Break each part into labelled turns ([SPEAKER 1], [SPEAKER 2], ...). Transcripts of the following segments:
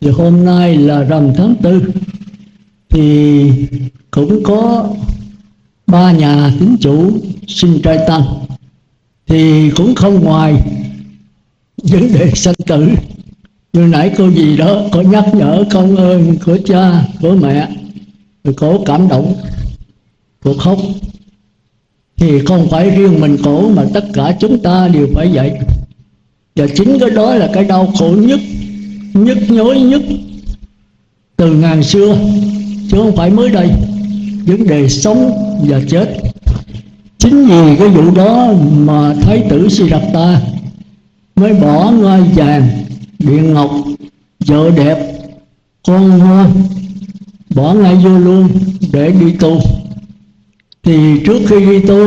[SPEAKER 1] Thì hôm nay là rằm tháng 4, thì cũng có 3 nhà tín chủ xin trai tăng, thì cũng không ngoài vấn đề sanh tử. Như nãy cô gì đó có nhắc nhở công ơn của cha của mẹ, rồi cổ cảm động, cổ khóc. Thì không phải riêng mình cổ mà tất cả chúng ta đều phải vậy. Và chính cái đó là cái đau khổ nhất, nhức nhối nhất từ ngàn xưa, chứ không phải mới đây. Vấn đề sống và chết. Chính vì cái vụ đó mà Thái tử Siddhartha mới bỏ ngai vàng, điện ngọc, vợ đẹp, con ngoan, bỏ ngay vô luôn để đi tu. Thì trước khi đi tu,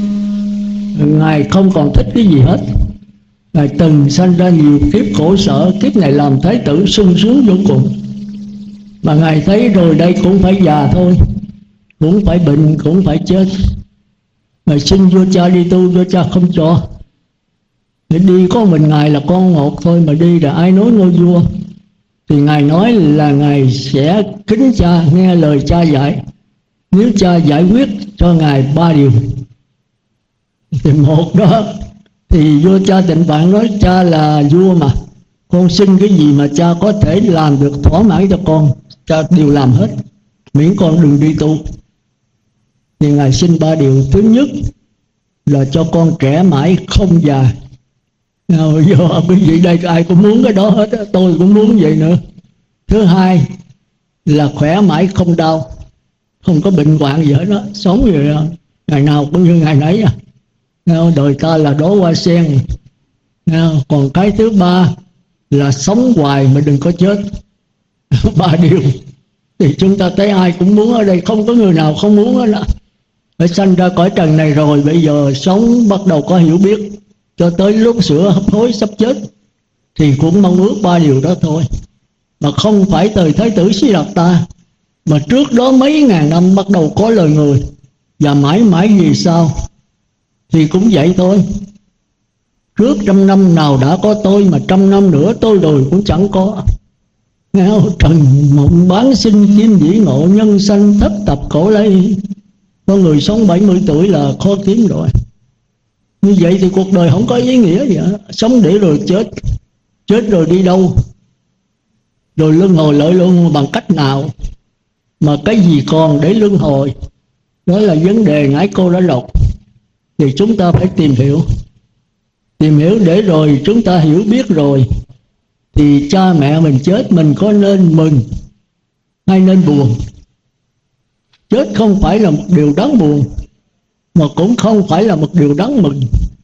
[SPEAKER 1] Ngài không còn thích cái gì hết. Ngài từng sanh ra nhiều kiếp khổ sở, kiếp này làm thái tử sung sướng vô cùng. Mà Ngài thấy rồi đây cũng phải già thôi, cũng phải bệnh, cũng phải chết. Ngài xin vua cha đi tu, vua cha không cho. Để đi có mình Ngài là con một thôi, mà đi là ai nối ngôi vua. Thì Ngài nói là Ngài sẽ kính cha, nghe lời cha dạy. Nếu cha giải quyết cho Ngài 3 điều. Thì một đó, thì vua cha Tịnh Vạn nói cha là vua mà, con xin cái gì mà cha có thể làm được thỏa mãn cho con, cha đều làm hết, miễn con đừng đi tu. Thì Ngài xin 3 điều. Thứ nhất là cho con trẻ mãi không già. Bây giờ quý vị đây ai cũng muốn cái đó hết, tôi cũng muốn vậy nữa. Thứ hai là khỏe mãi không đau, không có bệnh hoạn gì hết đó, sống vậy đó, ngày nào cũng như ngày nấy à. Đời ta là đóa hoa sen. Còn cái thứ ba là sống hoài mà đừng có chết. 3 điều thì chúng ta thấy ai cũng muốn ở đây, không có người nào không muốn hết đó. Phải sanh ra cõi trần này rồi, bây giờ sống bắt đầu có hiểu biết, cho tới lúc sửa hấp hối sắp chết thì cũng mong ước 3 điều đó thôi. Mà không phải từ Thái tử Siddhartha, mà trước đó mấy ngàn năm bắt đầu có lời người, và mãi mãi vì sao thì cũng vậy thôi. Trước 100 năm nào đã có tôi, mà 100 năm nữa tôi rồi cũng chẳng có. Nghe không? Trần mộng bán sinh kim dĩ ngộ, nhân sanh thất tập khổ lấy. Con người sống 70 tuổi là khó kiếm rồi. Như vậy thì cuộc đời không có ý nghĩa gì hết. Sống để rồi chết, chết rồi đi đâu, rồi luân hồi lợi luân bằng cách nào, mà cái gì còn để luân hồi. Đó là vấn đề nãy cô đã lọc. Thì chúng ta phải tìm hiểu để rồi chúng ta hiểu biết rồi, thì cha mẹ mình chết mình có nên mừng hay nên buồn? Chết không phải là một điều đáng buồn, mà cũng không phải là một điều đáng mừng.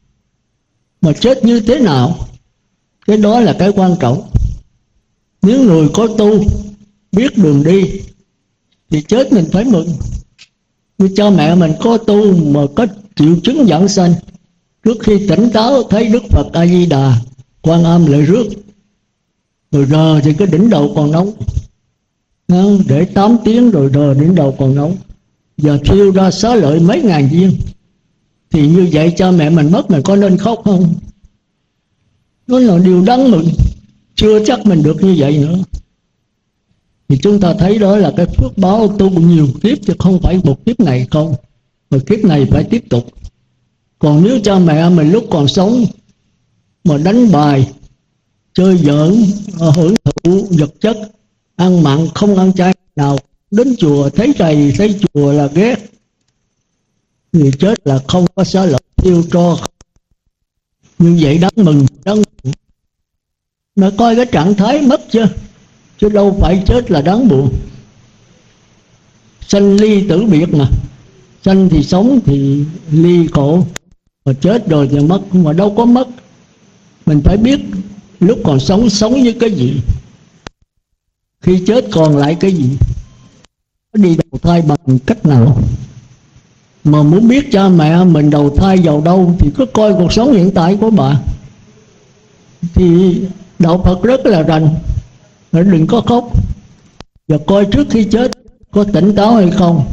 [SPEAKER 1] Mà chết như thế nào, cái đó là cái quan trọng. Nếu người có tu, biết đường đi, thì chết mình phải mừng. Như cha mẹ mình có tu mà có triệu chứng giảng sanh, trước khi tỉnh táo thấy Đức Phật A Di Đà, Quan Âm lại rước, rồi rờ thì cái đỉnh đầu còn nóng, để 8 tiếng rồi rờ đỉnh đầu còn nóng, giờ thiêu ra xá lợi mấy ngàn viên. Thì như vậy cha mẹ mình mất, mình có nên khóc không? Đó là điều đáng mừng. Chưa chắc mình được như vậy nữa. Thì chúng ta thấy đó là cái phước báo tu nhiều kiếp, chứ không phải một kiếp này không, mà kiếp này phải tiếp tục. Còn nếu cha mẹ mình lúc còn sống mà đánh bài, chơi giỡn, hưởng thụ vật chất, ăn mặn không ăn chay nào, đến chùa thấy thầy thấy chùa là ghét, thì chết là không có xá lợi thiêu tro. Như vậy đáng mừng, đáng buồn. Mà coi cái trạng thái mất chưa, chứ đâu phải chết là đáng buồn. Sanh ly tử biệt mà, sanh thì sống thì ly khổ, mà chết rồi thì mất. Mà đâu có mất. Mình phải biết lúc còn sống, sống với cái gì, khi chết còn lại cái gì, đi đầu thai bằng cách nào. Mà muốn biết cha mẹ mình đầu thai vào đâu thì cứ coi cuộc sống hiện tại của bà. Thì đạo Phật rất là rành, đừng có khóc, và coi trước khi chết có tỉnh táo hay không.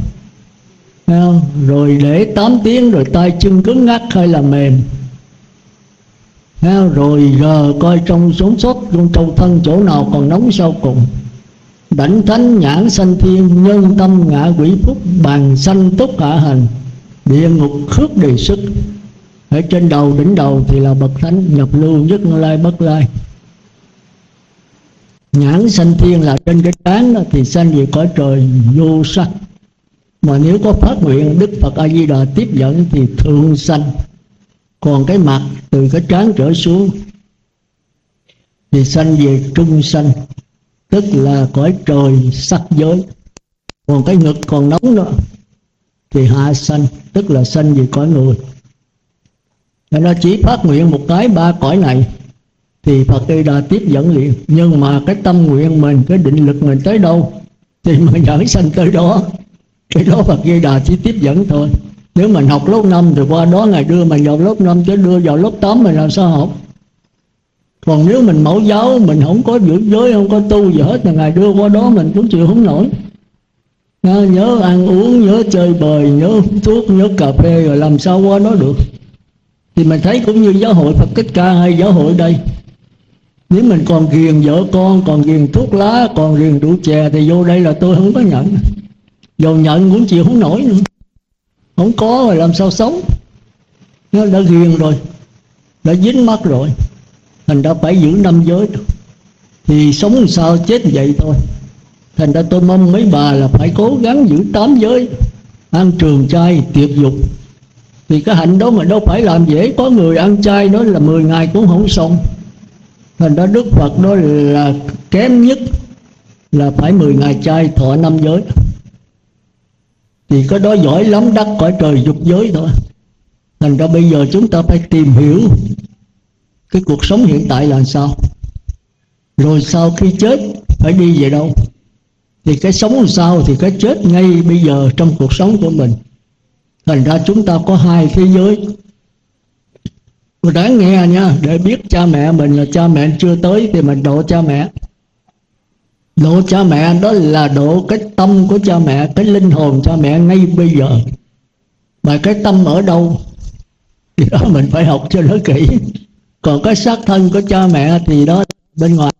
[SPEAKER 1] Rồi để 8 tiếng rồi tay chân cứng ngắc hay là mềm. Rồi giờ coi trong sống sót trong thân chỗ nào còn nóng sau cùng. Đảnh thánh nhãn sanh thiên, nhân tâm ngạ quỷ phúc, bàn sanh túc hạ hành, địa ngục khước đề sức. Ở trên đầu đỉnh đầu thì là bậc thánh, nhập lưu nhất lai bất lai. Nhãn sanh thiên là trên cái trán đó, thì sanh về cõi trời vô sắc. Mà nếu có phát nguyện Đức Phật A Di Đà tiếp dẫn thì thượng sanh. Còn cái mặt từ cái trán trở xuống thì sanh về trung sanh, tức là cõi trời sắc giới. Còn cái ngực còn nóng đó thì hạ sanh, tức là sanh về cõi người. Nó chỉ phát nguyện một cái ba cõi này thì Phật A Di Đà tiếp dẫn liền. Nhưng mà cái tâm nguyện mình, cái định lực mình tới đâu thì mình dẫn sanh tới đó. Cái đó Phật A Di Đà chỉ tiếp dẫn thôi. Nếu mình học lớp 5 thì qua đó Ngài đưa mình vào lớp 5, chứ đưa vào lớp 8 mình làm sao học. Còn nếu mình mẫu giáo, mình không có giữ giới, không có tu gì hết, thì Ngài đưa qua đó mình cũng chịu không nổi. Nhớ ăn uống, nhớ chơi bời, nhớ hút thuốc, nhớ cà phê, rồi làm sao qua đó được. Thì mình thấy cũng như giáo hội Phật Thích Ca hay giáo hội đây, nếu mình còn ghiền vợ con, còn ghiền thuốc lá, còn ghiền rượu chè thì vô đây là tôi không có nhận. Dù nhận cũng chịu không nổi nữa. Không có rồi làm sao sống. Nó đã ghiền rồi, đã dính mắc rồi, thành ra phải giữ 5 giới. Thì sống làm sao chết vậy thôi. Thành ra tôi mong mấy bà là phải cố gắng giữ 8 giới, ăn trường chay tiệc dục. Thì cái hạnh đó mà đâu phải làm dễ. Có người ăn chay đó là 10 ngày cũng không xong. Thành ra Đức Phật đó là kém nhất là phải 10 ngày chay, thọ 5 giới. Thì cái đó giỏi lắm, đắc cõi trời dục giới thôi. Thành ra bây giờ chúng ta phải tìm hiểu cái cuộc sống hiện tại là sao, rồi sau khi chết phải đi về đâu. Thì cái sống làm sao thì cái chết ngay bây giờ trong cuộc sống của mình. Thành ra chúng ta có 2 thế giới. Đáng nghe nha, để biết cha mẹ mình là cha mẹ chưa tới thì mình độ cha mẹ. Độ cha mẹ đó là độ cái tâm của cha mẹ, cái linh hồn cha mẹ ngay bây giờ. Mà cái tâm ở đâu thì đó mình phải học cho nó kỹ. Còn cái xác thân của cha mẹ thì đó bên ngoài.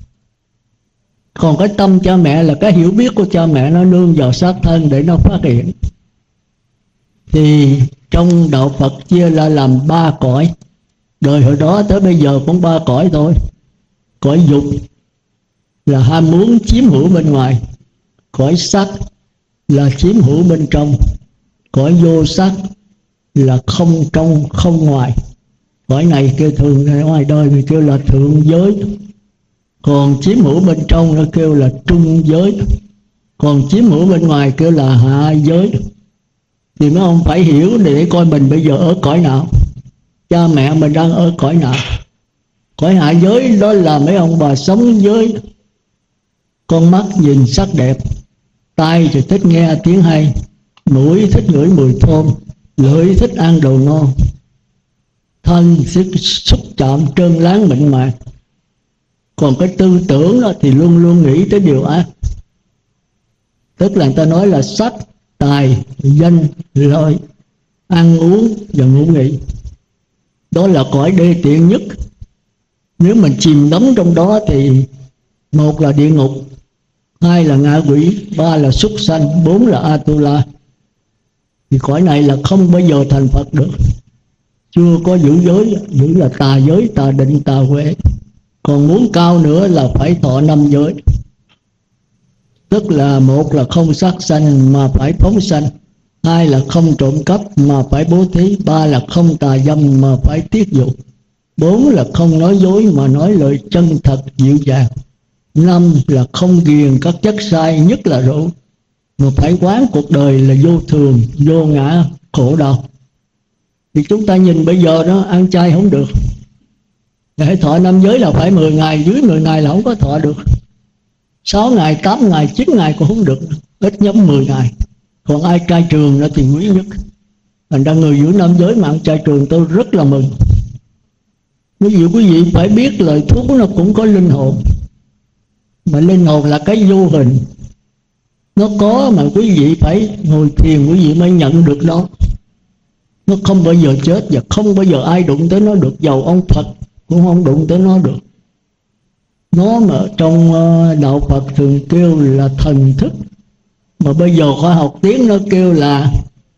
[SPEAKER 1] Còn cái tâm cha mẹ là cái hiểu biết của cha mẹ, nó nương vào xác thân để nó phát hiện. Thì trong đạo Phật chia ra làm 3 cõi. Đời hồi đó tới bây giờ cũng 3 cõi thôi. Cõi dục là ham muốn chiếm hữu bên ngoài. Cõi sắc là chiếm hữu bên trong. Cõi vô sắc là không trong không ngoài. Cõi này kêu thường ngoài đời người kêu là thượng giới. Còn chiếm hữu bên trong nó kêu là trung giới. Còn chiếm hữu bên ngoài kêu là hạ giới. Thì mấy ông phải hiểu để coi mình bây giờ ở cõi nào, cha mẹ mình đang ở cõi nào. Cõi hạ giới đó là mấy ông bà sống với con mắt nhìn sắc đẹp, tai thì thích nghe tiếng hay, mũi thích ngửi mùi thơm, lưỡi thích ăn đồ ngon, thân thích xúc chạm trơn láng mịn màng. Còn cái tư tưởng đó thì luôn luôn nghĩ tới điều ác. Tức là người ta nói là sắc, tài, danh, lợi, ăn uống và ngủ nghỉ. Đó là cõi đê tiện nhất. Nếu mình chìm đắm trong đó thì 1 là địa ngục, 2 là ngạ quỷ, 3 là súc sanh, 4 là Atula. Thì cõi này là không bao giờ thành Phật được. Chưa có giữ giới, giữ là tà giới, tà định, tà huệ. Còn muốn cao nữa là phải thọ 5 giới. Tức là 1 là không sát sanh mà phải phóng sanh, 2 là không trộm cắp mà phải bố thí, 3 là không tà dâm mà phải tiết dục, 4 là không nói dối mà nói lời chân thật dịu dàng, 5 là không ghiền các chất sai, nhất là rượu, mà phải quán cuộc đời là vô thường, vô ngã, khổ đau. Thì chúng ta nhìn bây giờ đó, ăn chay không được. Để thọ 5 giới là phải 10 ngày, dưới 10 ngày là không có thọ được. 6 ngày, 8 ngày, 9 ngày cũng không được, ít nhất 10 ngày. Còn ai trai trường đó thì quý nhất. Thành ra người giữ 5 giới mà ăn chay trường tôi rất là mừng. Quý vị phải biết lời thuốc nó cũng có linh hồn. Mà linh hồn là cái vô hình. Nó có mà quý vị phải ngồi thiền quý vị mới nhận được nó. Nó không bao giờ chết và không bao giờ ai đụng tới nó được, dầu ông Phật cũng không đụng tới nó được. Nó mà trong đạo Phật thường kêu là thần thức, mà bây giờ khoa học tiếng nó kêu là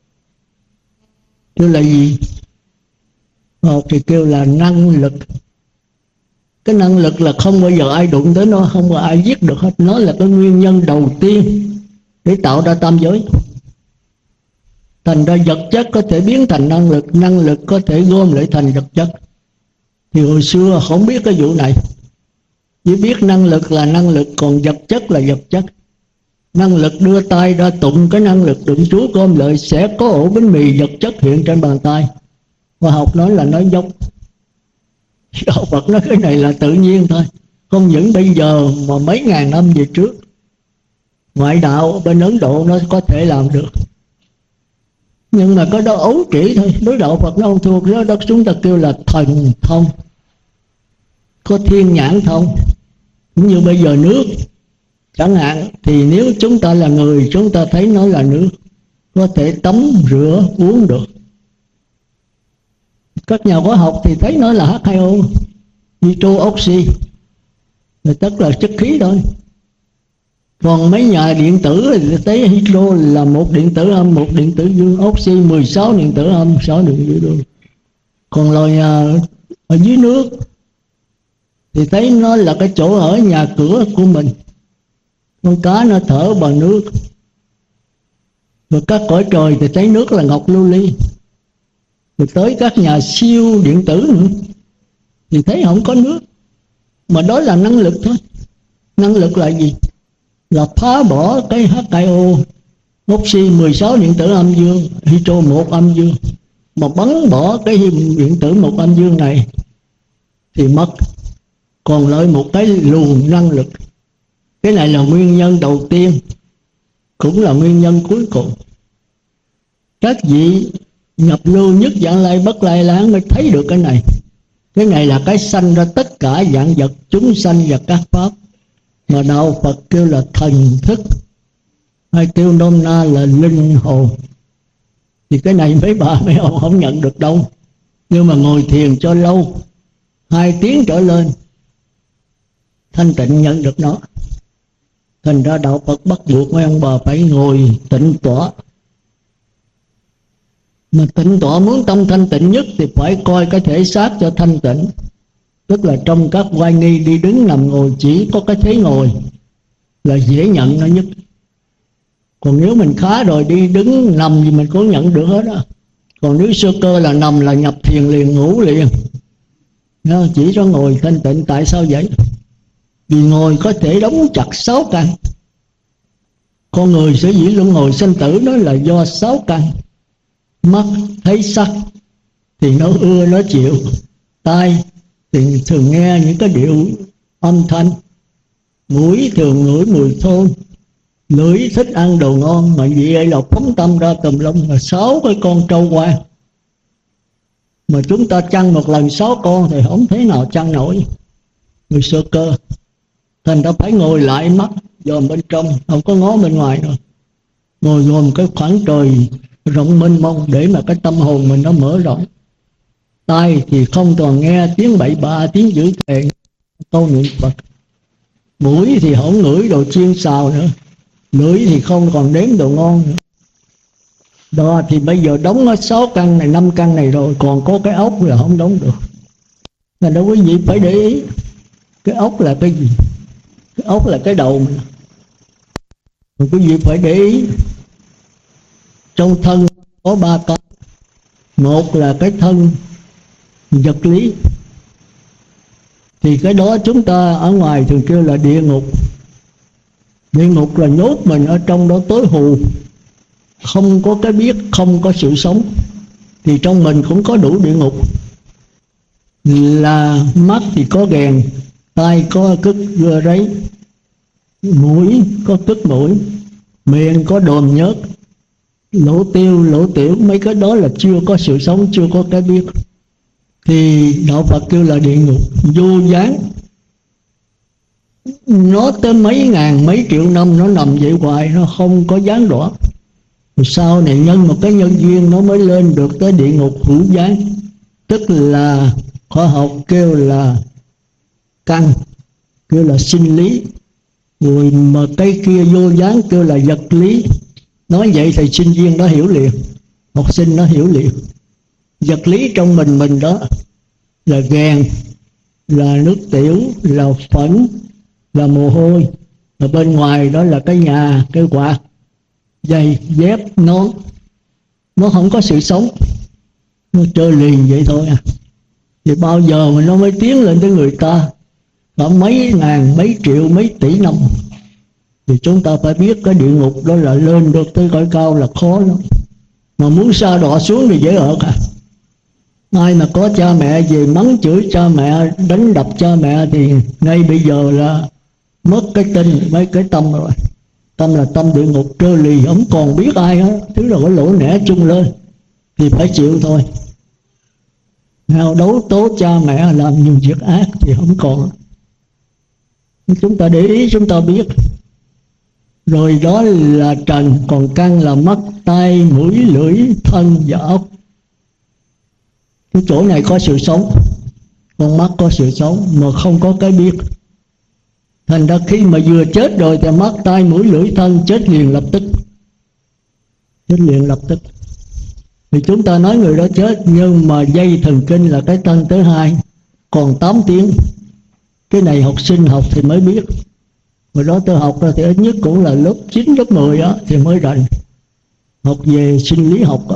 [SPEAKER 1] gì? Khoa học thì kêu là năng lực. Cái năng lực là không bao giờ ai đụng tới nó, không bao giờ ai giết được hết. Nó là cái nguyên nhân đầu tiên để tạo ra tam giới. Thành ra vật chất có thể biến thành năng lực, năng lực có thể gom lại thành vật chất. Thì hồi xưa không biết cái vụ này, chỉ biết năng lực là năng lực, còn vật chất là vật chất. Năng lực đưa tay ra tụng cái năng lực đựng Chúa gom lại, sẽ có ổ bánh mì vật chất hiện trên bàn tay. Khoa học nói là nói dốc. Đạo Phật nói cái này là tự nhiên thôi. Không những bây giờ mà mấy ngàn năm về trước, ngoại đạo bên Ấn Độ nó có thể làm được. Nhưng mà có đó ấu trĩ thôi. Đối đạo Phật nó không thuộc đó, đó chúng ta kêu là thần thông, có thiên nhãn thông. Cũng như bây giờ nước chẳng hạn, thì nếu chúng ta là người, chúng ta thấy nó là nước, có thể tắm rửa uống được. Các nhà khoa học thì thấy nó là H2O, nitro oxy, tức là chất khí thôi. Còn mấy nhà điện tử thì thấy hydro là một điện tử âm, một điện tử dương, oxy 16 điện tử âm, 6 điện tử dương. Còn loài ở dưới nước thì thấy nó là cái chỗ ở nhà cửa của mình. Con cá nó thở bằng nước. Rồi các cõi trời thì thấy nước là ngọc lưu ly. Rồi tới các nhà siêu điện tử nữa thì thấy không có nước. Mà đó là năng lực thôi. Năng lực là gì? Là phá bỏ cái H2O, oxy 16 điện tử âm dương, hydro 1 âm dương. Mà bắn bỏ cái điện tử 1 âm dương này thì mất. Còn lại một cái luồng năng lực. Cái này là nguyên nhân đầu tiên, cũng là nguyên nhân cuối cùng. Các vị nhập lưu nhất dạng lai bất lai láng mới thấy được cái này. Cái này là cái sanh ra tất cả dạng vật, chúng sanh và các pháp, mà đạo Phật kêu là thần thức, hay kêu nôm na là linh hồn. Thì cái này mấy bà mấy ông không nhận được đâu. Nhưng mà ngồi thiền cho lâu, 2 tiếng trở lên, thanh tịnh nhận được nó. Thành ra đạo Phật bắt buộc mấy ông bà phải ngồi tịnh tọa. Mà tịnh tọa muốn tâm thanh tịnh nhất thì phải coi cái thể xác cho thanh tịnh. Tức là trong các oai nghi đi đứng nằm ngồi, chỉ có cái thế ngồi là dễ nhận nó nhất. Còn nếu mình khá rồi đi đứng nằm thì mình cũng nhận được hết á. Còn nếu sơ cơ là nằm là nhập thiền liền, ngủ liền. Chỉ cho ngồi thanh tịnh. Tại sao vậy? Vì ngồi có thể đóng chặt 6 căn. Con người sở dĩ luân hồi sanh tử đó là do 6 căn. Mắt thấy sắc thì nó ưa nó chịu, tai thì thường nghe những cái điệu âm thanh, mũi thường ngửi mùi thơm, lưỡi thích ăn đồ ngon, mà vậy là phóng tâm ra tùm lum là 6 cái con trâu quan. Mà chúng ta chăn một lần 6 con thì không thế nào chăn nổi người sơ cơ. Thành ra phải ngồi lại, mắt dòm bên trong, không có ngó bên ngoài nữa. Ngồi gồm cái khoảng trời rộng mênh mông để mà cái tâm hồn mình nó mở rộng. Tai thì không toàn nghe tiếng bậy bạ, tiếng dữ thề, câu niệm Phật. Mũi thì không ngửi đồ chiên xào nữa. Lưỡi thì không còn nếm đồ ngon nữa. Đó thì bây giờ đóng ở 6 căn này, 5 căn này rồi, còn có cái ốc là không đóng được. Nên đó quý vị phải để ý. Cái ốc là cái gì? Cái ốc là cái đầu mình. Rồi quý vị phải để ý. Trong thân có 3 con. Một là cái thân vật lý, thì cái đó chúng ta ở ngoài thường kêu là địa ngục. Địa ngục là nhốt mình ở trong đó tối hù, không có cái biết, không có sự sống. Thì trong mình cũng có đủ địa ngục. Là mắt thì có ghèn, tai có cứt gơ ráy, mũi có cứt mũi, miệng có đờm nhớt, lỗ tiêu, lỗ tiểu, mấy cái đó là chưa có sự sống, chưa có cái biết. Thì đạo Phật kêu là địa ngục vô gián. Nó tới mấy ngàn, mấy triệu năm nó nằm vậy hoài, nó không có gián đoạn. Rồi sau này nhân một cái nhân duyên nó mới lên được tới địa ngục hữu gián. Tức là khoa học kêu là căn, kêu là sinh lý, rồi mà cái kia vô dáng kêu là vật lý. Nói vậy thì sinh viên nó hiểu liền, học sinh nó hiểu liền. Vật lý trong mình đó là gàn, là nước tiểu, là phẫn, là mồ hôi. Ở bên ngoài đó là cái nhà, cái quạt, giày, dép, nón. Nó không có sự sống, nó trơ liền vậy thôi à. Thì bao giờ mà nó mới tiến lên tới người ta, cả mấy ngàn, mấy triệu, mấy tỷ năm. Thì chúng ta phải biết cái địa ngục đó là lên được tới cõi cao là khó lắm. Mà muốn sa đọa xuống thì dễ ở cả. Ai mà có cha mẹ về mắng chửi cha mẹ, đánh đập cha mẹ thì ngay bây giờ là mất cái tinh, mấy cái tâm rồi. Tâm là tâm địa ngục trơ lì, không còn biết ai hết. Thứ là có lỗ nẻ chung lên thì phải chịu thôi. Nào đấu tố cha mẹ làm nhiều việc ác thì không còn. Chúng ta để ý, chúng ta biết. Rồi đó là trần, còn căn là mắt, tai, mũi, lưỡi, thân và ốc. Cái chỗ này có sự sống. Con mắt có sự sống mà không có cái biết. Thành ra khi mà vừa chết rồi thì mắt, tai, mũi, lưỡi, thân chết liền lập tức. Chết liền lập tức. Thì chúng ta nói người đó chết, nhưng mà dây thần kinh là cái thân thứ hai, còn 8 tiếng. Cái này học sinh học thì mới biết. Hồi đó tôi học thì ít nhất cũng là lớp 9, lớp 10 đó, thì mới rành. Học về sinh lý học đó.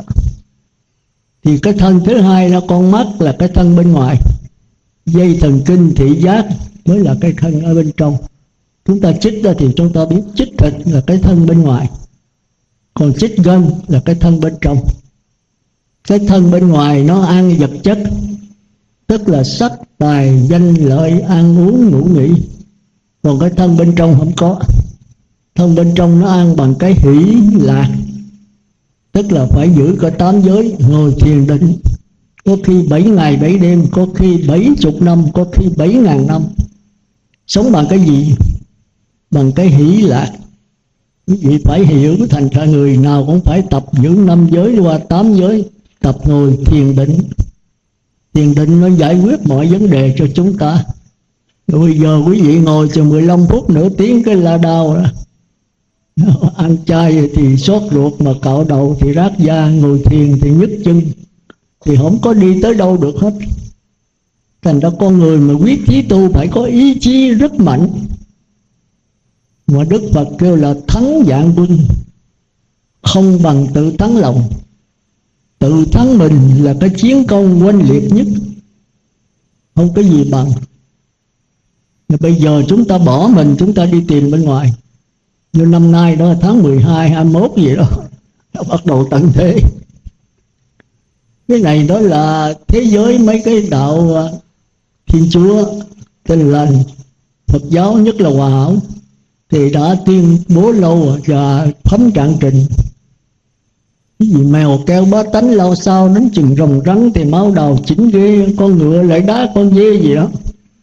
[SPEAKER 1] Thì cái thân thứ hai là con mắt, là cái thân bên ngoài. Dây thần kinh thị giác mới là cái thân ở bên trong. Chúng ta chích ra thì chúng ta biết chích thịt là cái thân bên ngoài, còn chích gân là cái thân bên trong. Cái thân bên ngoài nó ăn vật chất, tức là sắc, tài, danh, lợi, ăn uống, ngủ nghỉ. Còn cái thân bên trong không có. Thân bên trong nó ăn bằng cái hỷ lạc, tức là phải giữ cả 8 giới, ngồi thiền định. Có khi 7 ngày 7 đêm, có khi 70 năm, có khi 7.000 năm. Sống bằng cái gì? Bằng cái hỷ lạc. Quý vị phải hiểu, thành ra người nào cũng phải tập giữ 5 giới qua 8 giới, tập ngồi thiền định. Thiền định nó giải quyết mọi vấn đề cho chúng ta. Rồi bây giờ quý vị ngồi chừng 15 phút, nửa tiếng cái là đau đó. Ăn chay thì xót ruột, mà cạo đầu thì rát da, ngồi thiền thì nhức chân, thì không có đi tới đâu được hết. Thành ra con người mà quyết chí tu phải có ý chí rất mạnh. Mà Đức Phật kêu là thắng vạn quân, không bằng tự thắng lòng. Tự thắng mình là cái chiến công oanh liệt nhất, không có gì bằng. Mà bây giờ chúng ta bỏ mình, chúng ta đi tìm bên ngoài. Như năm nay đó, tháng 12, 21 gì đó, nó bắt đầu tận thế. Cái này đó là thế giới mấy cái đạo Thiên Chúa, Tin Lành, Phật giáo nhất là Hòa Hảo, thì đã tuyên bố lâu và thấm trạng trình. Cái gì mèo kêu bá tánh lao sao đến chừng rồng rắn thì máu đầu chỉnh ghê, con ngựa lại đá con dê gì đó.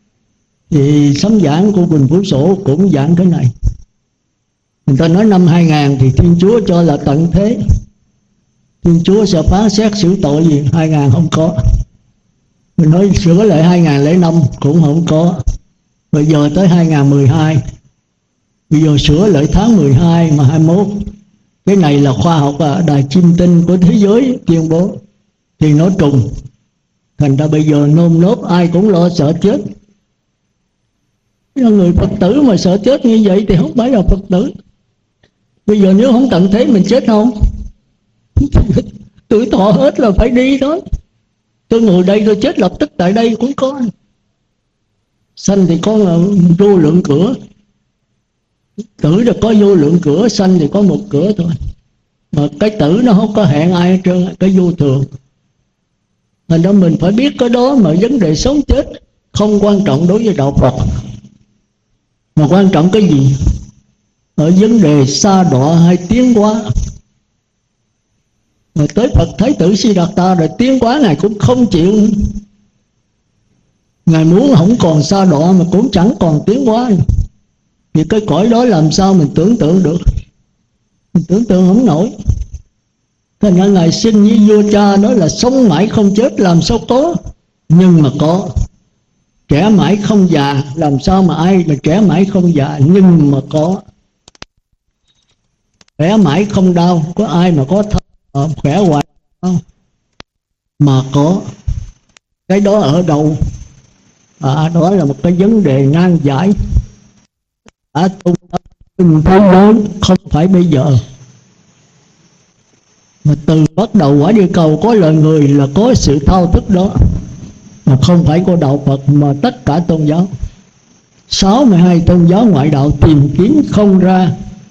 [SPEAKER 1] Thì sấm giảng của Quỳnh Phú Sổ cũng giảng cái này. Người ta nói năm 2000 thì Thiên Chúa cho là tận thế, Thiên Chúa sẽ phán xét xử tội gì. 2000 không có. Mình nói sửa lại 2005 cũng không có. Bây giờ tới 2012, bây giờ sửa lại tháng 12 mà 21. Cái này là khoa học đài chiêm tinh của thế giới tuyên bố, thì nó trùng. Thành ra bây giờ nôm nốt ai cũng lo sợ chết. Người Phật tử mà sợ chết như vậy thì không phải là Phật tử. Bây giờ nếu không tận thế mình chết không? Tuổi thọ hết là phải đi đó. Tôi ngồi đây tôi chết lập tức tại đây cũng có. Sanh thì có vô lượng cửa, tử là có vô lượng cửa, sanh thì có một cửa thôi. Mà cái tử nó không có hẹn ai hết trơn, cái vô thường. Thành ra mình phải biết cái đó, mà vấn đề sống chết không quan trọng đối với đạo Phật. Mà quan trọng cái gì? Ở vấn đề sa đọa hay tiến hóa. Rồi tới Phật Thái tử Siddhartha rồi tiến hóa Ngài cũng không chịu. Ngài muốn không còn sa đọa mà cũng chẳng còn tiến hóa. Vì cái cõi đó làm sao mình tưởng tượng được? Mình tưởng tượng không nổi. Thành ra Ngài xin với vua cha đó là sống mãi không chết, làm sao có. nhưng mà có. Trẻ mãi không già, làm sao mà ai mà trẻ mãi không già, nhưng mà có. Khỏe mãi không đau, có ai mà có khỏe hoài không? Mà có. Cái đó ở đâu? Đó là một cái vấn đề nan giải. Từng thế giới, không phải bây giờ. Mà từ bắt đầu quả địa cầu có loài người là có sự thao thức đó. Mà không phải của đạo Phật mà tất cả tôn giáo. 62 tôn giáo ngoại đạo tìm kiếm không ra.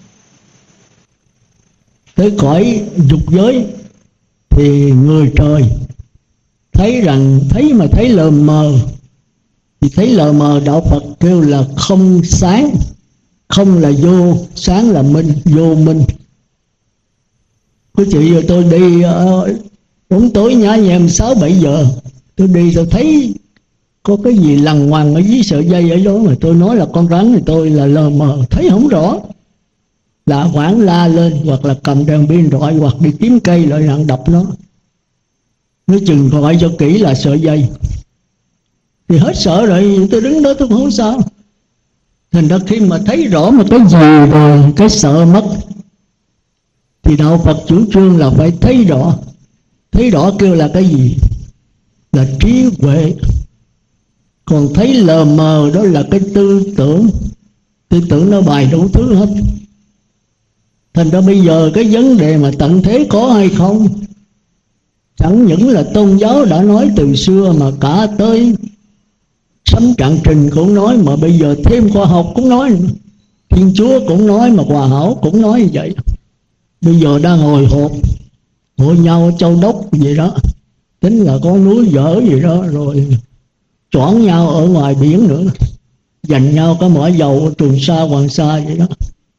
[SPEAKER 1] Tới cõi dục giới thì người trời thấy rằng, thấy lờ mờ, thì thấy lờ mờ. Đạo Phật kêu là không sáng. Không là vô, sáng là minh, vô minh. Quý chị tôi đi bóng tối nhá nhem 6-7 giờ, tôi đi tôi thấy có cái gì lằn ngoằn ở dưới sợi dây ở đó, mà tôi nói là con rắn, thì tôi là lờ mờ thấy không rõ, là hoảng la lên, hoặc là cầm đèn pin rọi, hoặc đi kiếm cây lại nặng đập nó. Nói chừng gọi cho kỹ là sợi dây thì hết sợ rồi, tôi đứng đó tôi không sao. Thành ra khi mà thấy rõ một cái gì rồi cái sợ mất. Thì đạo Phật chủ trương là phải thấy rõ. Thấy rõ kêu là cái gì? Là trí huệ. Còn thấy lờ mờ đó là cái tư tưởng. Tư tưởng nó bày đủ thứ hết. Thành ra bây giờ cái vấn đề mà tận thế có hay không, chẳng những là tôn giáo đã nói từ xưa, mà cả tới Sấm Cạn Trình cũng nói, mà bây giờ thêm khoa học cũng nói, Thiên Chúa cũng nói, mà Hòa Hảo cũng nói như vậy. Bây giờ đang hồi hộp hội nhau Châu Đốc gì đó, tính là có núi vỡ gì đó, rồi choảng nhau ở ngoài biển nữa, giành nhau cái mỏ dầu ở Trường Sa, Hoàng Sa vậy đó.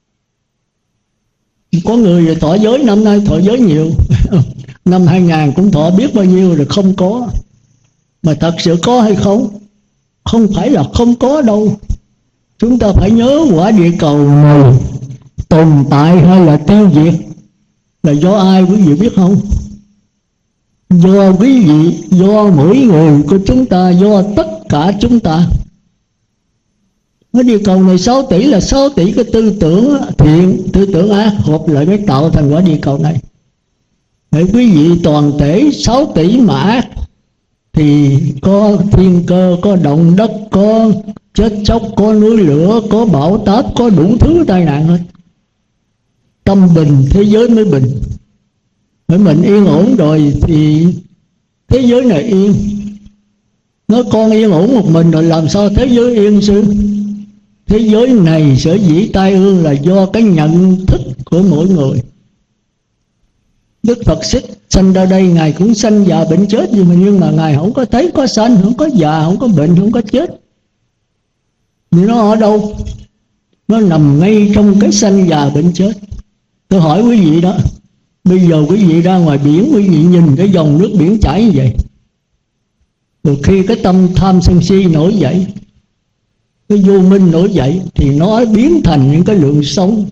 [SPEAKER 1] Có người thọ giới, năm nay thọ giới nhiều năm 2000 cũng thọ biết bao nhiêu rồi, không có. Mà thật sự có hay không? Không phải là không có đâu. Chúng ta phải nhớ quả địa cầu này tồn tại hay là tiêu diệt là do ai quý vị biết không? Do quý vị, do mỗi người của chúng ta, do tất cả chúng ta. Cái địa cầu này 6 tỷ là 6 tỷ cái tư tưởng thiện, tư tưởng ác hợp lại mới tạo thành quả địa cầu này. Để quý vị toàn thể 6 tỷ mà ác thì có thiên cơ, có động đất, có chết chóc, có núi lửa, có bão táp, có đủ thứ tai nạn hết. Tâm bình thế giới mới bình. Bởi mình yên ổn rồi thì thế giới này yên. Nói con yên ổn một mình rồi làm sao thế giới yên sư? Thế giới này sở dĩ tai ương là do cái nhận thức của mỗi người. Đức Phật Xích sanh ra đây, Ngài cũng sanh già bệnh chết gì mà, nhưng mà Ngài không có thấy có sanh, không có già, không có bệnh, không có chết. Thì nó ở đâu? Nó nằm ngay trong cái sanh già bệnh chết. Tôi hỏi quý vị đó, bây giờ quý vị ra ngoài biển, quý vị nhìn cái dòng nước biển chảy như vậy, rồi khi cái tâm tham sân si nổi dậy, cái vô minh nổi dậy, thì nó biến thành những cái lượng sống.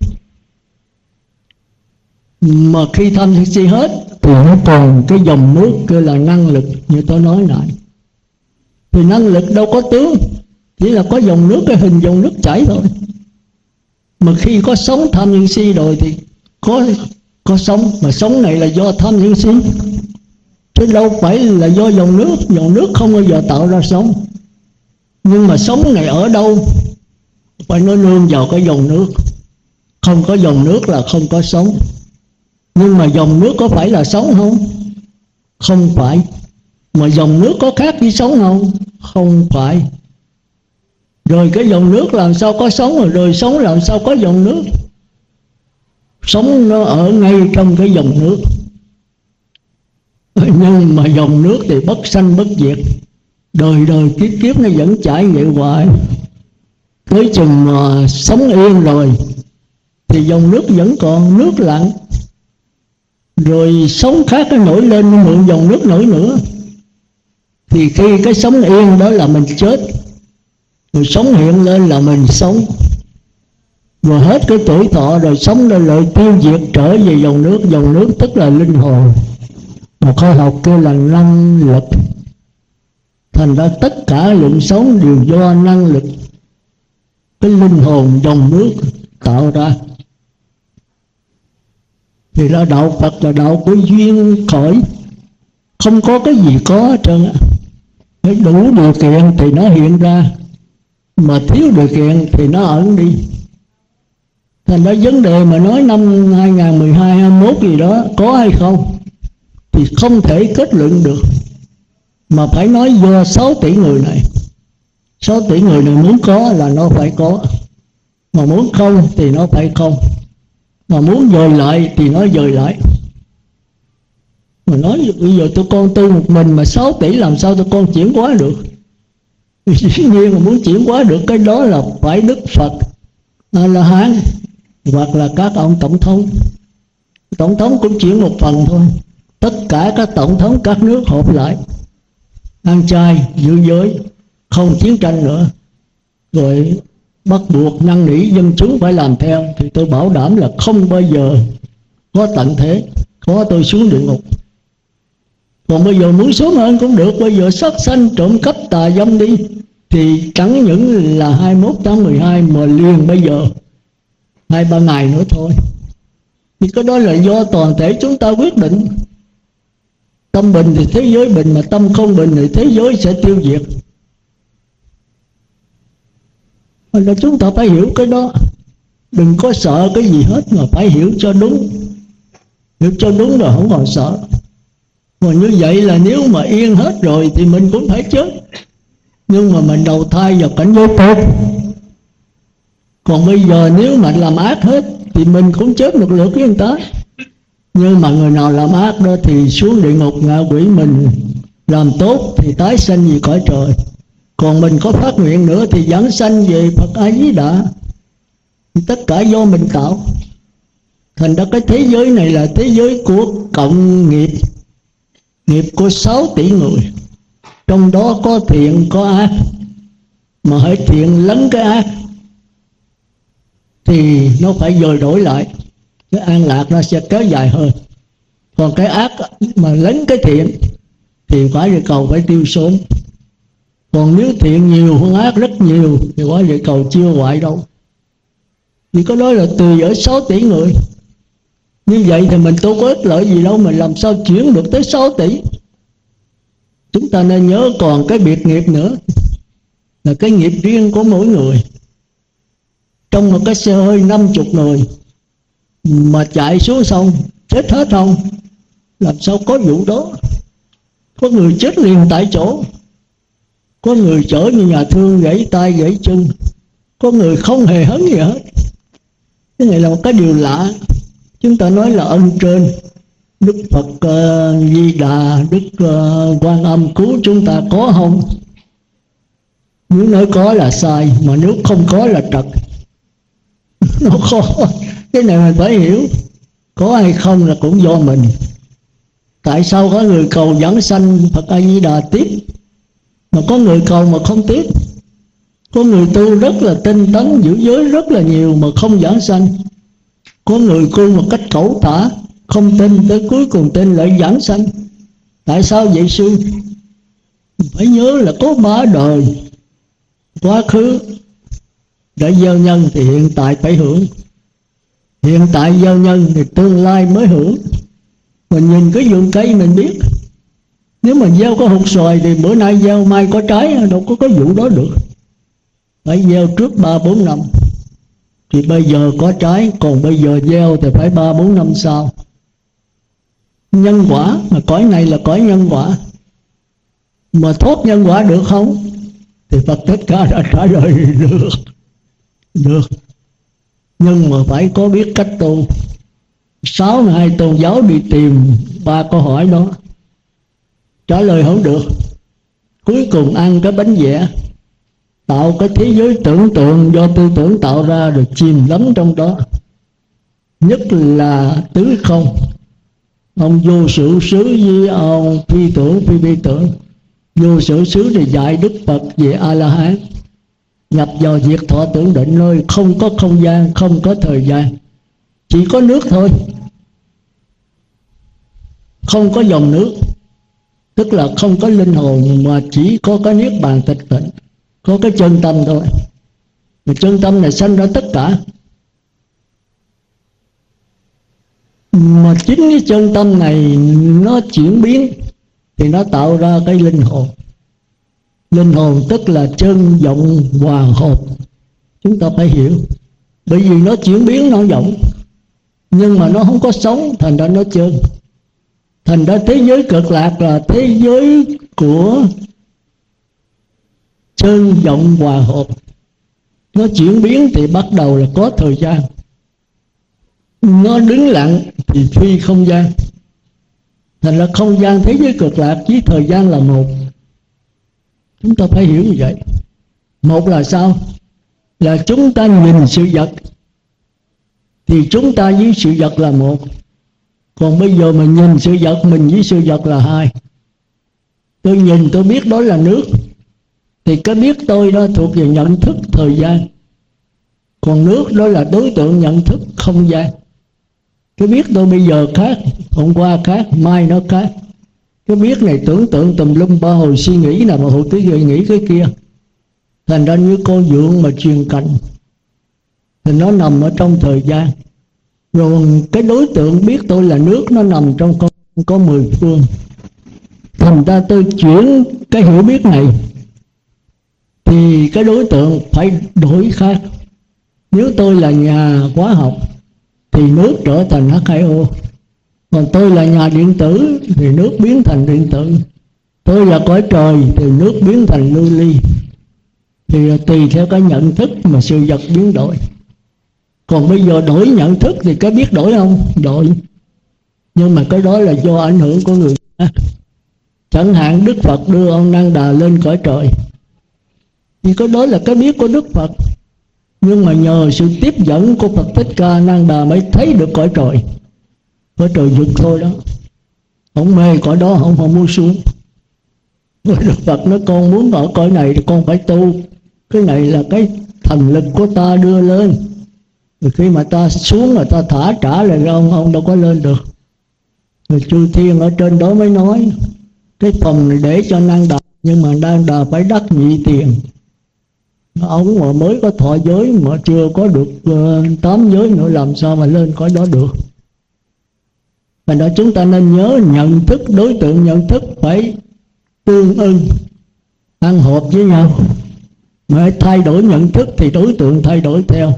[SPEAKER 1] Mà khi tham sân si hết thì nó còn cái dòng nước kêu là năng lực. Như tôi nói lại, thì năng lực đâu có tướng, chỉ là có dòng nước, cái hình dòng nước chảy thôi. Mà khi có sống tham sân si rồi thì có sống, mà sống này là do tham sân si, chứ đâu phải là do dòng nước. Dòng nước không bao giờ tạo ra sống. Nhưng mà sống này ở đâu? Phải nói nương vào cái dòng nước. Không có dòng nước là không có sống. Nhưng mà dòng nước có phải là sống không? Không phải. Mà dòng nước có khác với sống không? Không phải. Rồi cái dòng nước làm sao có sống, rồi sống làm sao có dòng nước? Sống nó ở ngay trong cái dòng nước. Nhưng mà dòng nước thì bất sanh bất diệt, đời đời kiếp kiếp nó vẫn chảy vậy hoài. Tới chừng mà sống yên rồi thì dòng nước vẫn còn nước lặng, rồi sống khác nó nổi lên, nó mượn dòng nước nổi nữa. Thì khi cái sống yên đó là mình chết, rồi sống hiện lên là mình sống. Rồi hết cái tuổi thọ rồi sống lên lại tiêu diệt trở về dòng nước. Dòng nước tức là linh hồn, một khoa học kêu là năng lực. Thành ra tất cả lượng sống đều do năng lực cái linh hồn dòng nước tạo ra. Thì ra đạo Phật là đạo của duyên khởi, không có cái gì có hết trơn á. Phải đủ điều kiện thì nó hiện ra, mà thiếu điều kiện thì nó ẩn đi. Thành ra vấn đề mà nói năm 2012, 21 gì đó có hay không thì không thể kết luận được, mà phải nói do 6 tỷ người này. 6 tỷ người này muốn có là nó phải có, mà muốn không thì nó phải không, mà muốn dời lại thì nó dời lại. Mà nói bây giờ tụi con tu một mình mà 6 tỷ làm sao tụi con chuyển hóa được? Dĩ nhiên là muốn chuyển hóa được cái đó là phải Đức Phật A-la-hán hoặc là các ông tổng thống. Tổng thống cũng chuyển một phần thôi. Tất cả các tổng thống các nước họp lại, ăn chay giữ giới, không chiến tranh nữa, rồi bắt buộc năn nỉ dân chúng phải làm theo, thì tôi bảo đảm là không bao giờ có tận thế, có tôi xuống địa ngục. Còn bây giờ muốn xuống hơn cũng được, bây giờ sát sanh trộm cắp tà dâm đi, thì chẳng những là 21 tháng 12 mà liền bây giờ 2-3 ngày nữa thôi. Thì cái đó là do toàn thể chúng ta quyết định. Tâm bình thì thế giới bình, mà tâm không bình thì thế giới sẽ tiêu diệt. Là chúng ta phải hiểu cái đó. Đừng có sợ cái gì hết, mà phải hiểu cho đúng. Hiểu cho đúng rồi không còn sợ. Còn như vậy là nếu mà yên hết rồi thì mình cũng phải chết, nhưng mà mình đầu thai vào cảnh giới tốt. Còn bây giờ nếu mà làm ác hết thì mình cũng chết một lượt với người ta. Nhưng mà người nào làm ác đó thì xuống địa ngục ngạ quỷ, mình làm tốt thì tái sanh về cõi trời. Còn mình có phát nguyện nữa thì giảng sanh về Phật A Di Đà. Tất cả do mình tạo. Thành ra cái thế giới này là thế giới của cộng nghiệp, nghiệp của 6 tỷ người. Trong đó có thiện có ác, mà hãy thiện lấn cái ác thì nó phải dời đổi lại, cái an lạc nó sẽ kéo dài hơn. Còn cái ác mà lấn cái thiện thì quả địa cầu phải tiêu sớm. Còn nếu thiện nhiều hơn ác rất nhiều thì quả địa cầu chưa hoại đâu. Vì có đó là tùy ở 6 tỷ người. Như vậy thì mình đâu có ích lợi gì đâu, mình làm sao chuyển được tới 6 tỷ. Chúng ta nên nhớ còn cái biệt nghiệp nữa, là cái nghiệp riêng của mỗi người. Trong một cái xe hơi 50 người mà chạy xuống sông chết hết không? Làm sao có vụ đó? Có người chết liền tại chỗ, có người chở như nhà thương gãy tay gãy chân, có người không hề hấn gì hết. Cái này là một cái điều lạ. Chúng ta nói là ân trên, Đức Phật Di Đà, Đức Quan Âm cứu chúng ta có không? Nếu nói có là sai, mà nếu không có là trật. Nó khó. Cái này mình phải hiểu. Có hay không là cũng do mình. Tại sao có người cầu giảng sanh Phật A Di Đà tiếp, mà có người cầu mà không tiếp? Có người tu rất là tinh tấn, giữ giới rất là nhiều mà không giảng sanh. Có người tu một cách cẩu thả, không tin, tới cuối cùng tin lại giảng sanh. Tại sao vậy sư? Phải nhớ là có 3 đời. Quá khứ đã gieo nhân thì hiện tại phải hưởng. Hiện tại gieo nhân thì tương lai mới hưởng. Mình nhìn cái vườn cây mình biết. Nếu mà gieo có hột xoài thì bữa nay gieo mai có trái, đâu có vụ đó được. Phải gieo trước 3-4 năm thì bây giờ có trái, còn bây giờ gieo thì phải 3-4 năm sau. Nhân quả, mà cõi này là cõi nhân quả. Mà thoát nhân quả được không? Thì Phật Thích Ca đã trả lời được. Được. Nhưng mà phải có biết cách tu. 62 tôn giáo đi tìm 3 câu hỏi đó, trả lời không được. Cuối cùng ăn cái bánh vẽ, tạo cái thế giới tưởng tượng do tư tưởng tạo ra, rồi chìm đắm trong đó. Nhất là tứ không. Ông vô sự xứ với ông phi tưởng phi vi tưởng. Vô sự xứ thì dạy Đức Phật về A-la-hán, nhập vào diệt thọ tưởng định, nơi không có không gian, không có thời gian, chỉ có nước thôi, không có dòng nước. tức là không có linh hồn mà chỉ có cái niết bàn tịch tịnh, có cái chân tâm thôi. Mà chân tâm này sanh ra tất cả. Mà chính cái chân tâm này nó chuyển biến thì nó tạo ra cái linh hồn. Linh hồn tức là chân vọng hòa hợp. Chúng ta phải hiểu. Bởi vì nó chuyển biến, nó vọng, nhưng mà nó không có sống, thành ra nó chân. Thành ra thế giới cực lạc là thế giới của chân vọng hòa hợp. Nó chuyển biến thì bắt đầu là có thời gian. Nó đứng lặng thì phi không gian. Thành ra không gian thế giới cực lạc với thời gian là một. Chúng ta phải hiểu như vậy. Một là sao? Là chúng ta nhìn sự vật thì chúng ta với sự vật là một. Còn bây giờ mình nhìn sự vật, mình với sự vật là hai. Tôi nhìn tôi biết đó là nước, thì cái biết tôi đó thuộc về nhận thức thời gian. Còn nước đó là đối tượng nhận thức không gian. Cái biết tôi bây giờ khác, hôm qua khác, mai nó khác. Cái biết này tưởng tượng tùm lum ba hồi suy nghĩ nào mà hồi cái gì nghĩ cái kia. Thành ra như con vượn mà truyền cành thì nó nằm ở trong thời gian. Rồi cái đối tượng biết tôi là nước nó nằm trong có 10 phương. Thành ra tôi chuyển cái hiểu biết này thì cái đối tượng phải đổi khác. Nếu tôi là nhà hóa học thì nước trở thành H2O. Còn tôi là nhà điện tử thì nước biến thành điện tử. Tôi là cõi trời thì nước biến thành lưu ly. Thì tùy theo cái nhận thức mà sự vật biến đổi. Còn bây giờ đổi nhận thức thì cái biết đổi không? Đổi. Nhưng mà cái đó là do ảnh hưởng của người khác. Chẳng hạn Đức Phật đưa ông Nang Đà lên cõi trời thì cái đó là cái biết của Đức Phật. Nhưng mà nhờ sự tiếp dẫn của Phật Thích Ca, Nang Đà mới thấy được cõi trời. Cõi trời vực thôi đó. Ông mê cõi đó, không muốn xuống. Rồi Đức Phật nói con muốn ở cõi này thì con phải tu. Cái này là cái thành lực của ta đưa lên. Rồi khi mà ta xuống rồi ta thả trả lại ra ông đâu có lên được. Rồi chư thiên ở trên đó mới nói cái phòng này để cho Nang Đà, nhưng mà Nang Đà phải đắc nhị tiền. Ông mà mới có thọ giới mà chưa có được 8 giới nữa, làm sao mà lên cõi đó được. Và đó chúng ta nên nhớ nhận thức, đối tượng nhận thức phải tương ưng, ăn hợp với nhau. Mà thay đổi nhận thức thì đối tượng thay đổi theo.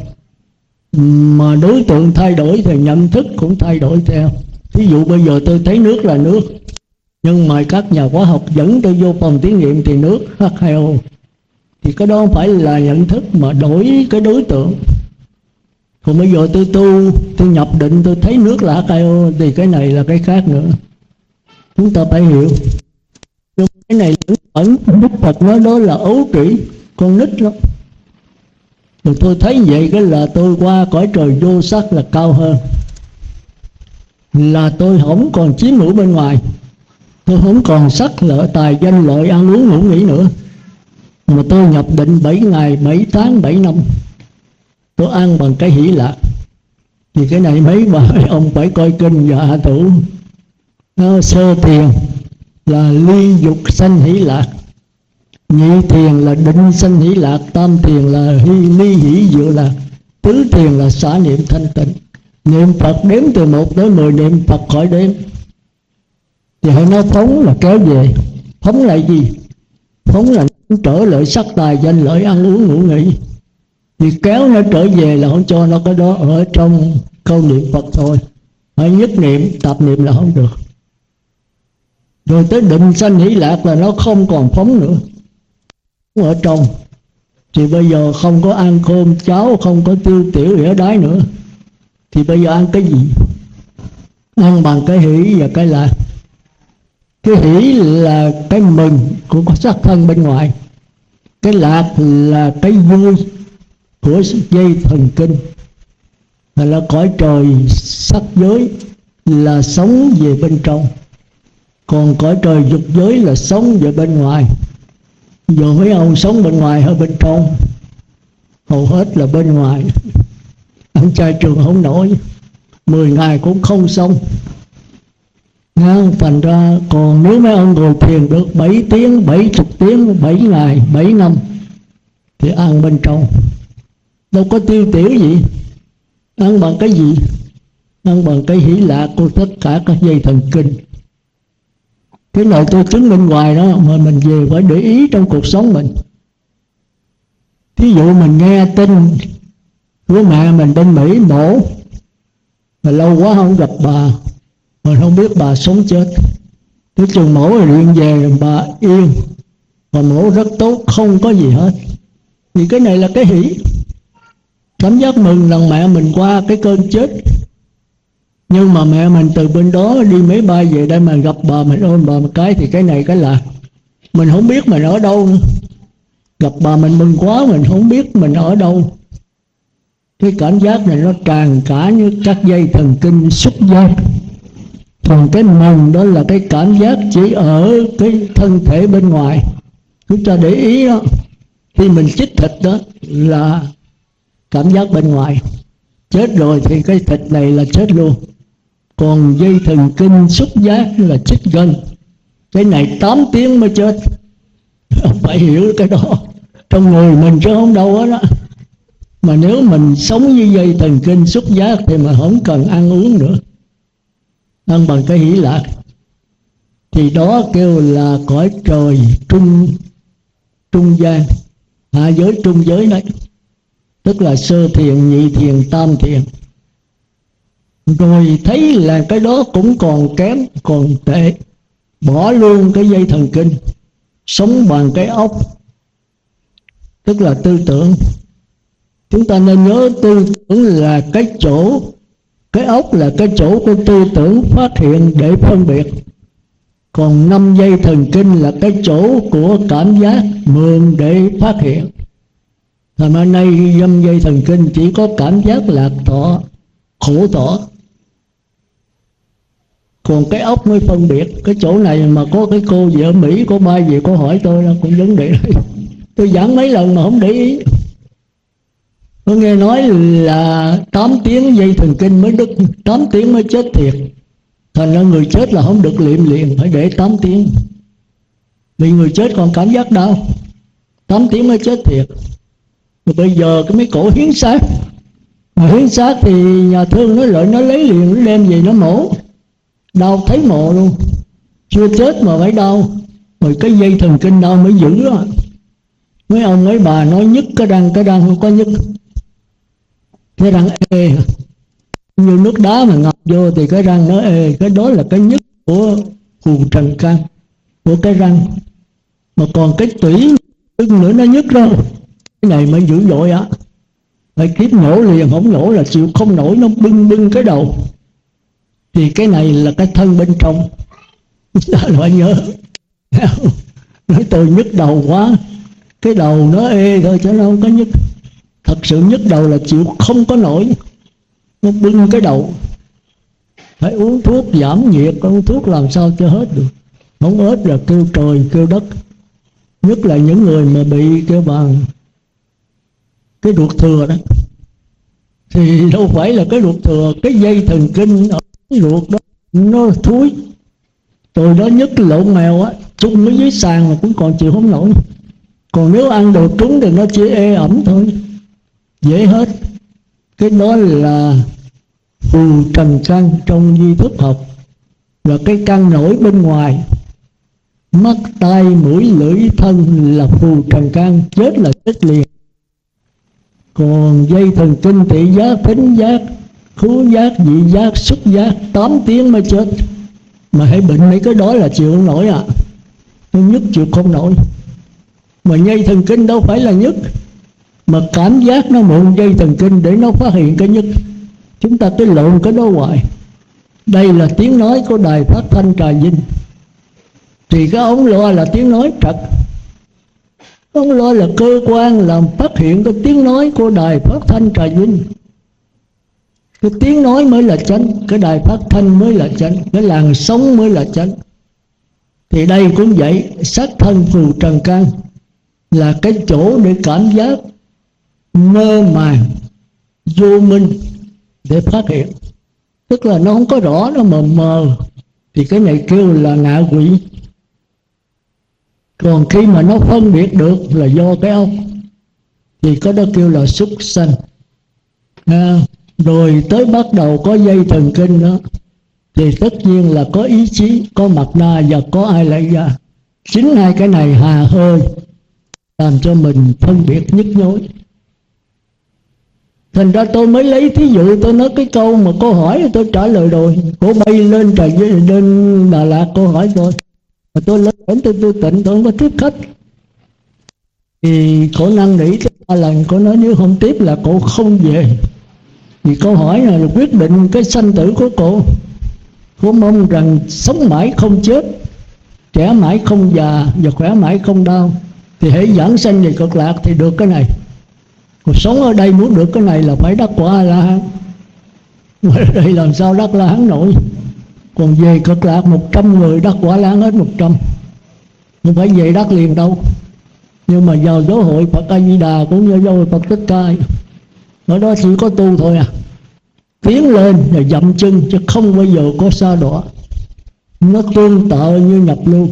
[SPEAKER 1] Mà đối tượng thay đổi thì nhận thức cũng thay đổi theo. Ví dụ bây giờ tôi thấy nước là nước, nhưng mà các nhà khoa học dẫn tôi vô phòng thí nghiệm thì nước H2O. Thì cái đó không phải là nhận thức mà đổi cái đối tượng. Còn bây giờ tôi tu, tôi nhập định, tôi thấy nước là H2O thì cái này là cái khác nữa. Chúng ta phải hiểu. Nhưng cái này ẩn Đức Phật nói đó là ấu trĩ, con nít lắm. Rồi tôi thấy vậy cái là tôi qua cõi trời vô sắc là cao hơn. Là tôi không còn chiếm hữu bên ngoài. Tôi không còn sắc lợi, tài, danh lợi, ăn uống, ngủ nghỉ nữa. Mà tôi nhập định 7 ngày, 7 tháng, 7 năm. Tôi ăn bằng cái hỷ lạc. Thì cái này mấy bà ông phải coi kinh và hạ thủ. Sơ thiền là ly dục sanh hỷ lạc, nhị thiền là định sanh hỷ lạc, tam thiền là ly hỷ diệu lạc, tứ thiền là xả niệm thanh tịnh. Niệm Phật đếm từ 1 tới 10, niệm Phật khỏi đếm. Thì hãy nói phóng là kéo về. Phóng lại gì? Phóng là trở lại sắc tài danh lợi ăn uống ngủ nghỉ. Thì kéo nó trở về là không cho nó cái đó ở trong câu niệm Phật thôi. Hãy nhất niệm, tạp niệm là không được. Rồi tới định sanh hỷ lạc là nó không còn phóng nữa. Ở trong thì bây giờ không có ăn cơm cháo, không có tiêu tiểu ỉa đái nữa. Thì bây giờ ăn cái gì? Ăn bằng cái hỷ và cái lạc. Cái hỷ là cái mừng của sắc thân bên ngoài. Cái lạc là cái vui của dây thần kinh. Là cõi trời sắc giới là sống về bên trong. Còn cõi trời dục giới là sống về bên ngoài. Giờ mấy ông sống bên ngoài hay bên trong? Hầu hết là bên ngoài. Ông trai trường không nổi, 10 ngày cũng không xong. Thành ra còn nếu mấy ông ngồi thiền được 7 tiếng, 70 tiếng, 7 ngày, 7 năm thì ăn bên trong đâu có tiêu tiểu gì. Ăn bằng cái gì? Ăn bằng cái hỷ lạc của tất cả các dây thần kinh. Cái này tôi chứng minh hoài đó, mà mình về phải để ý trong cuộc sống mình. Thí dụ mình nghe tin của mẹ mình bên Mỹ mổ, mà lâu quá không gặp bà, mình không biết bà sống chết. Cái chừng mổ rồi điện về bà yên, và mổ rất tốt, không có gì hết. Thì cái này là cái hỷ, cảm giác mừng rằng mẹ mình qua cái cơn chết. Nhưng mà mẹ mình từ bên đó đi máy bay về đây mà gặp bà, mình ôm bà một cái, thì cái này cái là mình không biết mình ở đâu. Gặp bà mình mừng quá, mình không biết mình ở đâu. Cái cảm giác này nó tràn cả như các dây thần kinh xúc giác. Còn cái mừng đó là cái cảm giác chỉ ở cái thân thể bên ngoài. Chúng ta để ý đó, khi mình chích thịt đó là cảm giác bên ngoài. Chết rồi thì cái thịt này là chết luôn. Còn dây thần kinh xúc giác là chích gân, cái này 8 tiếng mới chết. Phải hiểu cái đó trong người mình chứ không đâu hết đó. Mà nếu mình sống với dây thần kinh xúc giác thì mà không cần ăn uống nữa, ăn bằng cái hỷ lạc. Thì đó kêu là cõi trời trung gian, hạ giới trung giới đấy. Tức là sơ thiền, nhị thiền, tam thiền. Rồi thấy là cái đó cũng còn kém, còn tệ, bỏ luôn cái dây thần kinh, sống bằng cái óc, tức là tư tưởng. Chúng ta nên nhớ tư tưởng là cái chỗ, cái óc là cái chỗ của tư tưởng phát hiện để phân biệt. Còn 5 dây thần kinh là cái chỗ của cảm giác mượn để phát hiện. Thành ra nay 5 dây thần kinh chỉ có cảm giác lạc thọ, khổ thọ. Còn cái óc mới phân biệt. Cái chỗ này mà có cái cô vợ Mỹ, có ba gì có hỏi tôi là cũng vấn đề này. Tôi giảng mấy lần mà không để ý. Tôi nghe nói là 8 tiếng dây thần kinh mới đứt, 8 tiếng mới chết thiệt. Thành ra người chết là không được liệm liền, phải để 8 tiếng. Vì người chết còn cảm giác đau, 8 tiếng mới chết thiệt. Rồi bây giờ cái mấy cổ hiến xác, mà hiến xác thì nhà thương nó lợi, nó lấy liền, nó đem về nó mổ, đau thấy mồ luôn. Chưa chết mà phải đau. Rồi cái dây thần kinh đau mới giữ đó. Mấy ông mấy bà nói nhức cái răng không có nhức, cái răng ê như nước đá mà ngập vô thì cái răng nó ê. Cái đó là cái nhức của phù trần căn của cái răng. Mà còn cái tủy nữa nó nhức đâu. Cái này mới dữ dội á. Phải kiếp nổ liền, không nổ là chịu không nổi, nó bưng cái đầu. Thì cái này là cái thân bên trong. Đó là phải nhớ. Nói tôi nhức đầu quá, cái đầu nó ê thôi chứ nó không có nhức. Thật sự nhức đầu là chịu không có nổi, nó bưng cái đầu. Phải uống thuốc giảm nhiệt, uống thuốc làm sao cho hết được. Không hết là kêu trời kêu đất. Nhất là những người mà bị kêu bằng cái ruột thừa đó. Thì đâu phải là cái ruột thừa, cái dây thần kinh ở cái ruột đó nó thúi. Tôi đó nhức lộn mèo á, chung với dưới sàn mà cũng còn chịu không nổi. Còn nếu ăn đồ trúng thì nó chỉ ê ẩm thôi, dễ hết. Cái đó là phù trần căn trong duy thức học. Và cái căn nổi bên ngoài, mắt, tai, mũi, lưỡi, thân là phù trần căn, chết là chết liền. Còn dây thần kinh thị giác, thính giác, khứu giác, vị giác, xúc giác 8 tiếng mới chết. Mà hãy bệnh mấy cái đó là chịu không nổi à. Nó nhức chịu không nổi. Mà dây thần kinh đâu phải là nhức, mà cảm giác nó mượn dây thần kinh để nó phát hiện cái nhức. Chúng ta cứ lộn cái đó hoài. Đây là tiếng nói của đài phát thanh Trà Vinh, thì cái ống loa là tiếng nói trật. Ống loa là cơ quan làm phát hiện cái tiếng nói của đài phát thanh Trà Vinh. Cái tiếng nói mới là chánh, cái đài phát thanh mới là chánh, cái làn sóng mới là chánh. Thì đây cũng vậy, sắc thân phù trần căn là cái chỗ để cảm giác mơ màng, vô minh để phát hiện. Tức là nó không có rõ, nó mờ mờ, thì cái này kêu là ngạ quỷ. Còn khi mà nó phân biệt được là do cái óc thì có đó kêu là súc sanh. Rồi tới bắt đầu có dây thần kinh đó, thì tất nhiên là có ý chí, có mặt na và có ai lại ra. Chính hai cái này hà hơi làm cho mình phân biệt nhức nhối. Thành ra tôi mới lấy thí dụ, tôi nói cái câu mà cô hỏi tôi trả lời rồi. Cô bay lên lên Đà Lạt, cô hỏi tôi, mà tôi lên tôi tịnh, tôi không có tiếp khách. Thì cô năn nỉ 3 lần, cô nói nếu không tiếp là cô không về. Thì câu hỏi này là quyết định cái sanh tử của cô. Cô mong rằng sống mãi không chết, trẻ mãi không già và khỏe mãi không đau. Thì hãy giảng sanh về Cực Lạc thì được cái này. Còn sống ở đây muốn được cái này là phải đắc quả A-la-hán. Mà ở đây làm sao đắc La-hán nổi. Còn về Cực Lạc 100 người đắc quả La-hán hết 100. Nhưng phải về đắc liền đâu. Nhưng mà vào giáo hội Phật A-di-đà cũng như giáo hội Phật Thích Ca, ở đó chỉ có tu thôi à. Tiến lên và dậm chân chứ không bao giờ có sa đọa. Nó tương tự như nhập lưu.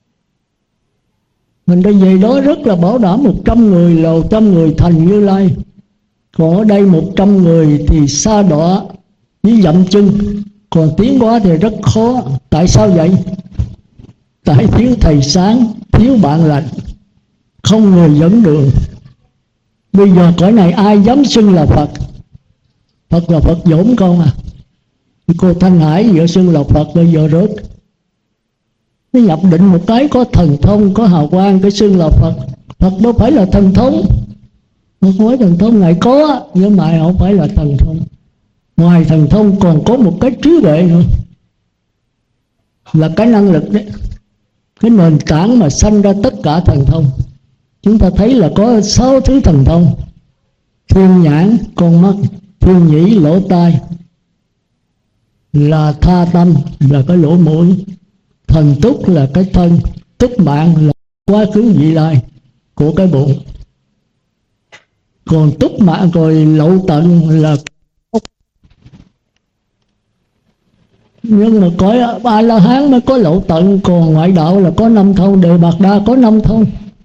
[SPEAKER 1] Mình đã về đó rất là bảo đảm 100 người là 100 người thành Như Lai. Còn ở đây 100 người thì sa đọa với dậm chân. Còn tiến hóa thì rất khó. Tại sao vậy? Tại thiếu thầy sáng, thiếu bạn lành, không người dẫn đường. Bây giờ cõi này ai dám xưng là Phật? Phật là Phật dỗm con à. Cô Thanh Hải vừa xưng là Phật bây giờ rớt. Nó nhập định một cái có thần thông, có hào quang, cái xưng là Phật. Phật đâu phải là thần thông. Không phải thần thông, Ngài có nhưng mà không phải là thần thông. Ngoài thần thông còn có một cái trí huệ nữa, là cái năng lực đấy, cái nền tảng mà sanh ra tất cả thần thông. Chúng ta thấy là có 6 thứ thần thông: thiên nhãn, con mắt; thiên nhĩ, lỗ tai; là tha tâm, là cái lỗ mũi; thần túc là cái thân; túc mạng là quá khứ vị lai của cái bụng; còn túc mạng rồi lậu tận là. Nhưng mà cõi A-la-hán mới có lậu tận, còn ngoại đạo là có 5 thông, Đề Bạt Đa có 5 thông.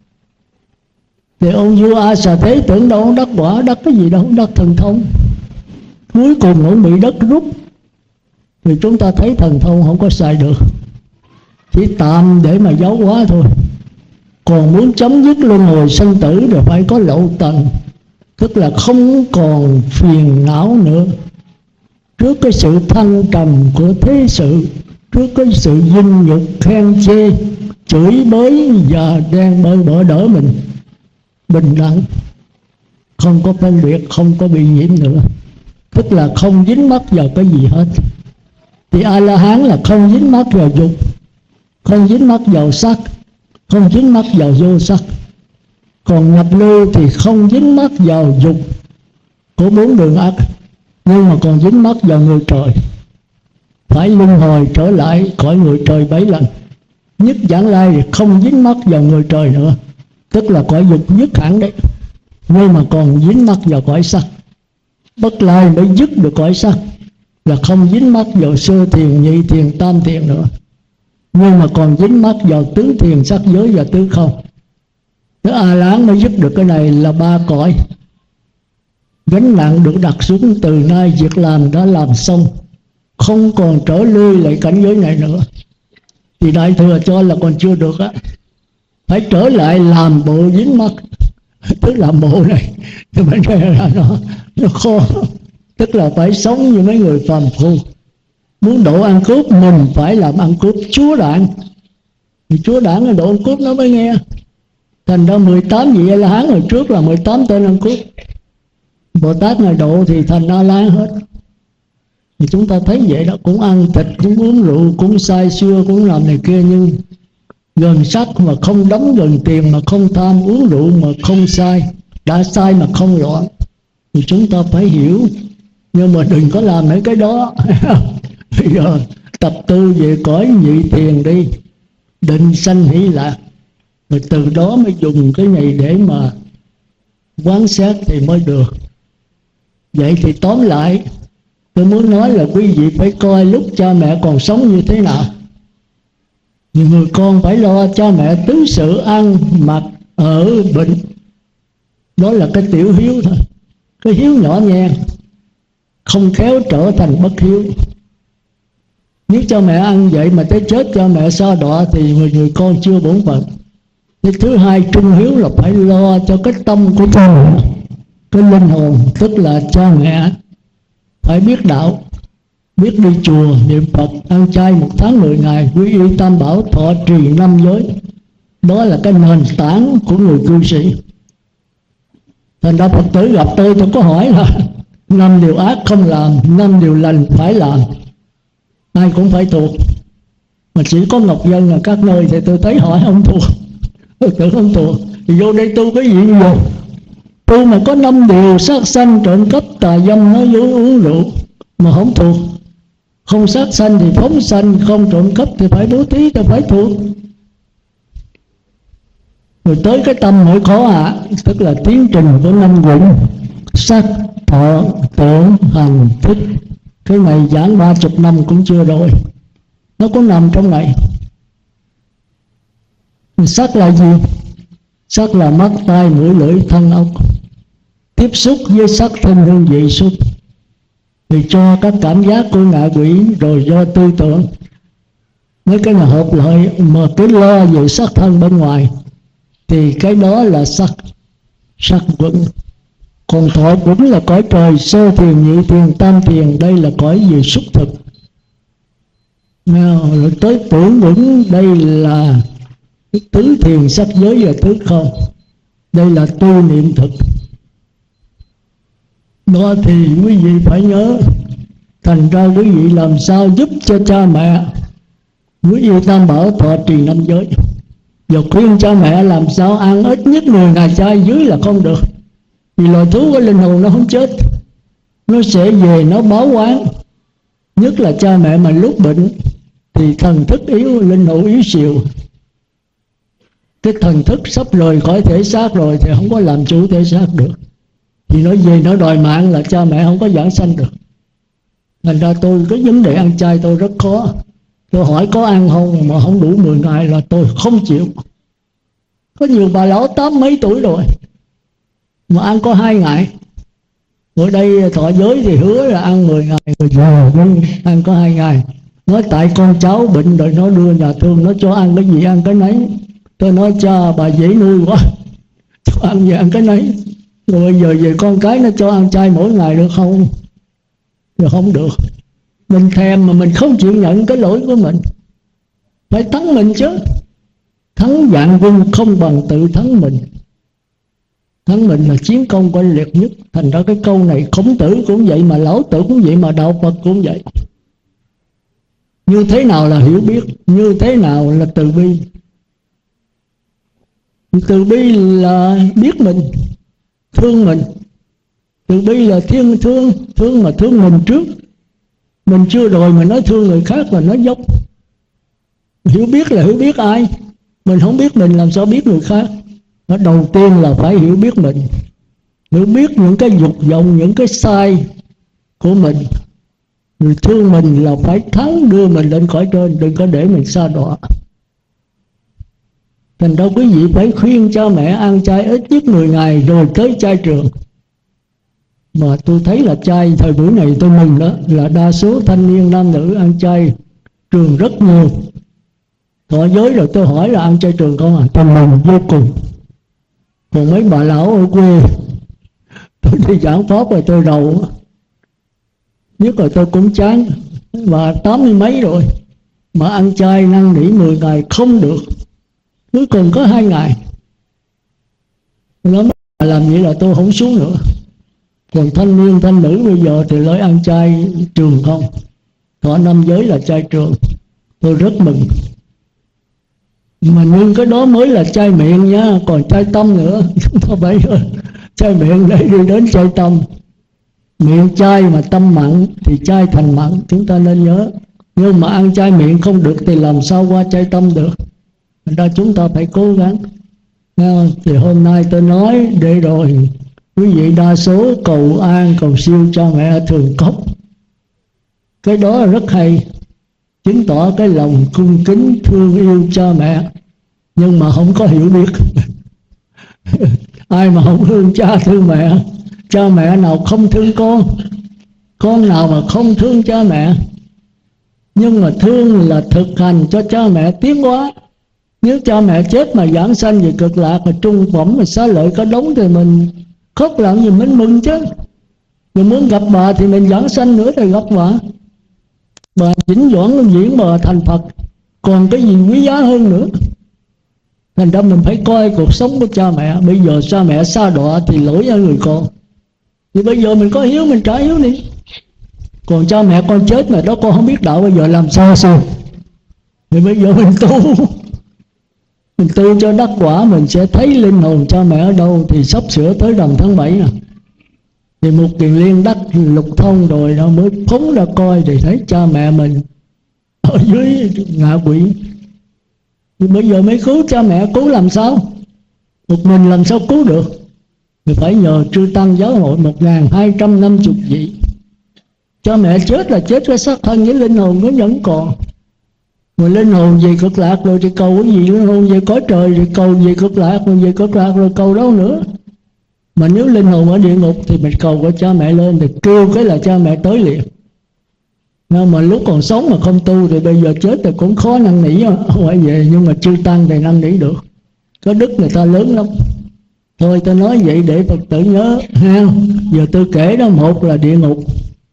[SPEAKER 1] Thì ông vua A Xà Thế tưởng đâu ông đắc quả, đắc cái gì đâu, ông đắc thần thông. Cuối cùng ông bị đất rút. Thì chúng ta thấy thần thông không có xài được, chỉ tạm để mà giáo hóa thôi. Còn muốn chấm dứt luân hồi sanh tử thì phải có lậu tận, tức là không còn phiền não nữa. Trước cái sự thăng trầm của thế sự, trước cái sự vinh nhục khen chê, chửi bới và đang bỡ đỡ mình, bình đẳng, không có phân biệt, không có bị nhiễm nữa, tức là không dính mắc vào cái gì hết. Thì A-la-hán là không dính mắc vào dục, không dính mắc vào sắc, không dính mắc vào vô sắc. Còn nhập lưu thì không dính mắc vào dục của 4 đường ác, nhưng mà còn dính mắc vào người trời, phải luân hồi trở lại cõi người trời 7 lần. Nhất Vãng Lai thì không dính mắc vào người trời nữa, tức là cõi dục dứt hẳn đấy, nhưng mà còn dính mắc vào cõi sắc. Bất Lai mới dứt được cõi sắc, là không dính mắc vào sơ thiền, nhị thiền, tam thiền nữa, nhưng mà còn dính mắc vào tứ thiền, sắc giới và tứ không. Tới A-la-hán mới dứt được cái này là 3 cõi. Gánh nặng được đặt xuống, từ nay việc làm đã làm xong, không còn trở lui lại cảnh giới này nữa. Thì Đại Thừa cho là còn chưa được á, phải trở lại làm bộ dính mắc, tức là bộ này nhưng mà là nó khó, tức là phải sống như mấy người phàm phu. Muốn độ ăn cướp mình phải làm ăn cướp chúa đảng, thì chúa đảng là độ ăn cướp nó mới nghe. Thành ra 18 vị A-la-hán hồi trước là 18 tên ăn cướp. Bồ Tát Ngài độ thì thành A-la-hán hết. Thì chúng ta thấy vậy đó, cũng ăn thịt, cũng uống rượu, cũng say sưa, cũng làm này kia, nhưng gần sắc mà không đóng, gần tiền mà không tham, uống rượu mà không sai, đã sai mà không loạn. Thì chúng ta phải hiểu, nhưng mà đừng có làm mấy cái đó. Bây giờ tập tu về cõi nhị thiền đi, định sanh hỷ lạc, rồi từ đó mới dùng cái này để mà quán xét thì mới được. Vậy thì tóm lại, tôi muốn nói là quý vị phải coi lúc cha mẹ còn sống như thế nào. Nhiều người con phải lo cha mẹ tứ sự ăn mặc ở bệnh. Đó là cái tiểu hiếu thôi, cái hiếu nhỏ nhen, không khéo trở thành bất hiếu. Nếu cha mẹ ăn vậy mà tới chết cha mẹ sa đọa thì người con chưa bổn phận. Cái thứ hai, trung hiếu là phải lo cho cái tâm của cha mẹ, cái linh hồn, tức là cha mẹ phải biết đạo, biết đi chùa niệm Phật, ăn chay 1 tháng 10 ngày, quy y tam bảo, thọ trì 5 giới. Đó là cái nền tảng của người cư sĩ. Thành ra Phật tử gặp tôi có hỏi là 5 điều ác không làm, 5 điều lành phải làm. Ai cũng phải thuộc. Mà chỉ có Ngọc Dân là các nơi thì tôi thấy hỏi không thuộc. Tôi tưởng không thuộc. Thì vô đây tu cái gì nhiều. Tu mà có 5 điều sát sanh, trộm cắp, tà dâm, nói dối, uống rượu mà không thuộc. Không sát sanh thì phóng sanh, không trộm cắp thì phải bố thí, thì phải thuộc. Rồi tới cái tâm nỗi khó hạ, tức là tiến trình của 5 quẩn: sắc, thọ, tưởng, hành, thức. Cái này giảng 30 năm cũng chưa rồi. Nó có nằm trong này. Sắc là gì? Sắc là mắt, tai, mũi, lưỡi, thân, ốc. Tiếp xúc với sắc thêm hương vị xúc, thì cho các cảm giác của ngạ quỷ, rồi do tư tưởng. Mấy cái nào hợp lại mà cứ lo về sắc thân bên ngoài thì cái đó là sắc quẩn. Còn thọ quẩn là cõi trời, sơ thiền, nhị thiền, tam thiền. Đây là cõi về xúc thực. Rồi tới tưởng quẩn, đây là tứ thiền, sắc giới và tứ không. Đây là tu niệm thực. Đó thì quý vị phải nhớ. Thành ra quý vị làm sao giúp cho cha mẹ quý vị tam bảo, thọ trì 5 giới. Và khuyên cha mẹ làm sao ăn ít nhất 10 ngày chay, dưới là không được. Vì loài thú có linh hồn nó không chết, nó sẽ về nó báo oán. Nhất là cha mẹ mà lúc bệnh thì thần thức yếu, linh hồn yếu xìu. Cái thần thức sắp rời khỏi thể xác rồi thì không có làm chủ thể xác được. Thì nó về nó đòi mạng là cha mẹ không có giảng sanh được. Thành ra tôi cái vấn đề ăn chay tôi rất khó. Tôi hỏi có ăn không mà không đủ 10 ngày là tôi không chịu. Có nhiều bà lão 80 mấy tuổi rồi mà ăn có 2 ngày. Ở đây thọ giới thì hứa là ăn 10 ngày rồi giờ ăn có 2 ngày. Nói tại con cháu bệnh rồi nó đưa nhà thương, nó cho ăn cái gì ăn cái nấy. Tôi nói cha bà dễ nuôi quá, cho ăn gì ăn cái nấy. Rồi bây giờ về con cái nó cho ăn chay mỗi ngày được không? Rồi không được. Mình thèm mà mình không chịu nhận cái lỗi của mình. Phải thắng mình chứ. Thắng vạn quân không bằng tự thắng mình. Thắng mình là chiến công oanh liệt nhất. Thành ra cái câu này Khổng Tử cũng vậy, mà Lão Tử cũng vậy, mà Đạo Phật cũng vậy. Như thế nào là hiểu biết, như thế nào là từ bi. Từ bi là biết mình, thương mình. Từ bi là thiên thương, thương mà thương mình trước. Mình chưa rồi mà nói thương người khác là nói dốc. Hiểu biết là hiểu biết ai? Mình không biết mình làm sao biết người khác. Nó đầu tiên là phải hiểu biết mình, hiểu biết những cái dục vọng, những cái sai của mình. Người thương mình là phải thắng, đưa mình lên cõi trên, đừng có để mình sa đọa. Thành đâu quý vị phải khuyên cha mẹ ăn chay ít nhất 10 ngày rồi tới chay trường. Mà tôi thấy là chay thời buổi này tôi mừng đó, là đa số thanh niên nam nữ ăn chay trường rất nhiều. Thọ giới rồi tôi hỏi là ăn chay trường không à? Tôi mừng vô cùng. Còn mấy bà lão ở quê, tôi đi giảng pháp rồi tôi rầu, nhất rồi tôi cũng chán. Và 80 mấy rồi mà ăn chay năn nỉ 10 ngày không được, cuối cùng có 2 ngày. Nó làm vậy là tôi không xuống nữa. Còn thanh niên thanh nữ bây giờ thì lấy ăn chay trường không, thọ 5 giới là chay trường. Tôi rất mừng. Mà nhưng cái đó mới là chay miệng nha, còn chay tâm nữa. Chúng ta phải chay miệng để đi đến chay tâm. Miệng chay mà tâm mặn thì chay thành mặn, chúng ta nên nhớ. Nhưng mà ăn chay miệng không được thì làm sao qua chay tâm được. Thành ra chúng ta phải cố gắng. Thì hôm nay tôi nói để rồi quý vị đa số cầu an cầu siêu cha mẹ thường cốc, cái đó là rất hay. chứng tỏ cái lòng cung kính thương yêu cha mẹ, nhưng mà không có hiểu biết. Ai mà không thương cha thương mẹ? Cha mẹ nào không thương con nào mà không thương cha mẹ? Nhưng mà thương là thực hành cho cha mẹ tiến hóa. Nếu cha mẹ chết mà giảng sanh về cực lạc, mà trung phẩm mà xá lợi có đống, thì mình khóc làm gì, mình mừng chứ. Mình muốn gặp bà thì mình giảng sanh nữa thì gặp bà vĩnh viễn diễn bà thành Phật, còn cái gì quý giá hơn nữa. Thành ra mình phải coi cuộc sống của cha mẹ. Bây giờ cha mẹ sa đọa thì lỗi ở người con, thì bây giờ mình có hiếu mình trả hiếu đi. Còn cha mẹ con chết mà đó, con không biết đạo, bây giờ làm sao? Thì bây giờ mình tu cho đắc quả, mình sẽ thấy linh hồn cha mẹ ở đâu. Thì sắp sửa tới rằm tháng 7 à, thì Mục Kiền Liên đắc lục thông rồi nó mới phóng ra coi, thì thấy cha mẹ mình ở dưới ngạ quỷ. Thì bây giờ mới cứu cha mẹ, cứu làm sao? Một mình làm sao cứu được? Thì phải nhờ Chư Tăng giáo hội 1250 vị. Cha mẹ chết là chết cái xác thân, với linh hồn nó vẫn còn. Rồi linh hồn về cực lạc rồi thì cầu cái gì? Linh hồn về cõi trời rồi cầu về cực lạc, rồi về cực lạc rồi cầu đâu nữa? Mà nếu linh hồn ở địa ngục thì mình cầu của cha mẹ lên, thì kêu cái là cha mẹ tới liền. Nhưng mà lúc còn sống mà không tu thì bây giờ chết thì cũng khó năn nỉ phải về. Nhưng mà Chư Tăng thì năn nỉ được, có đức người ta lớn lắm. Thôi tôi nói vậy để Phật tử nhớ ha. Giờ tôi kể đó, một là địa ngục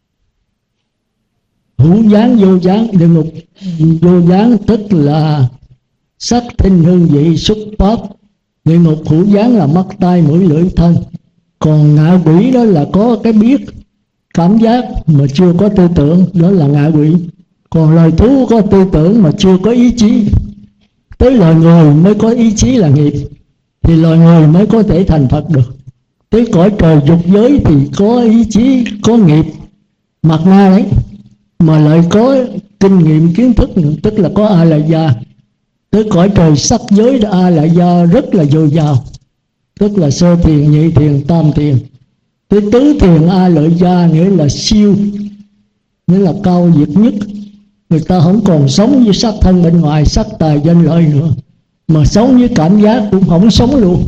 [SPEAKER 1] hữu gián vô gián. Địa ngục vô gián tức là sắc thinh hương vị xúc pháp. Địa ngục hữu gián là mắt tai mũi lưỡi thân. Còn ngạ quỷ đó là có cái biết cảm giác mà chưa có tư tưởng, đó là ngạ quỷ. Còn loài thú có tư tưởng mà chưa có ý chí. Tới loài người mới có ý chí là nghiệp, thì loài người mới có thể thành Phật được. Tới cõi trời dục giới thì có ý chí, có nghiệp, mặt na đấy, mà lại có kinh nghiệm kiến thức, tức là có A Lại Gia. Tới cõi trời sắc giới A Lại Gia rất là dồi dào, tức là sơ thiền, nhị thiền, tam thiền. Tới tứ thiền A Lại Gia nghĩa là siêu, nghĩa là cao việt nhất. Người ta không còn sống với sắc thân bên ngoài, sắc tài danh lợi nữa, mà sống với cảm giác cũng không sống luôn.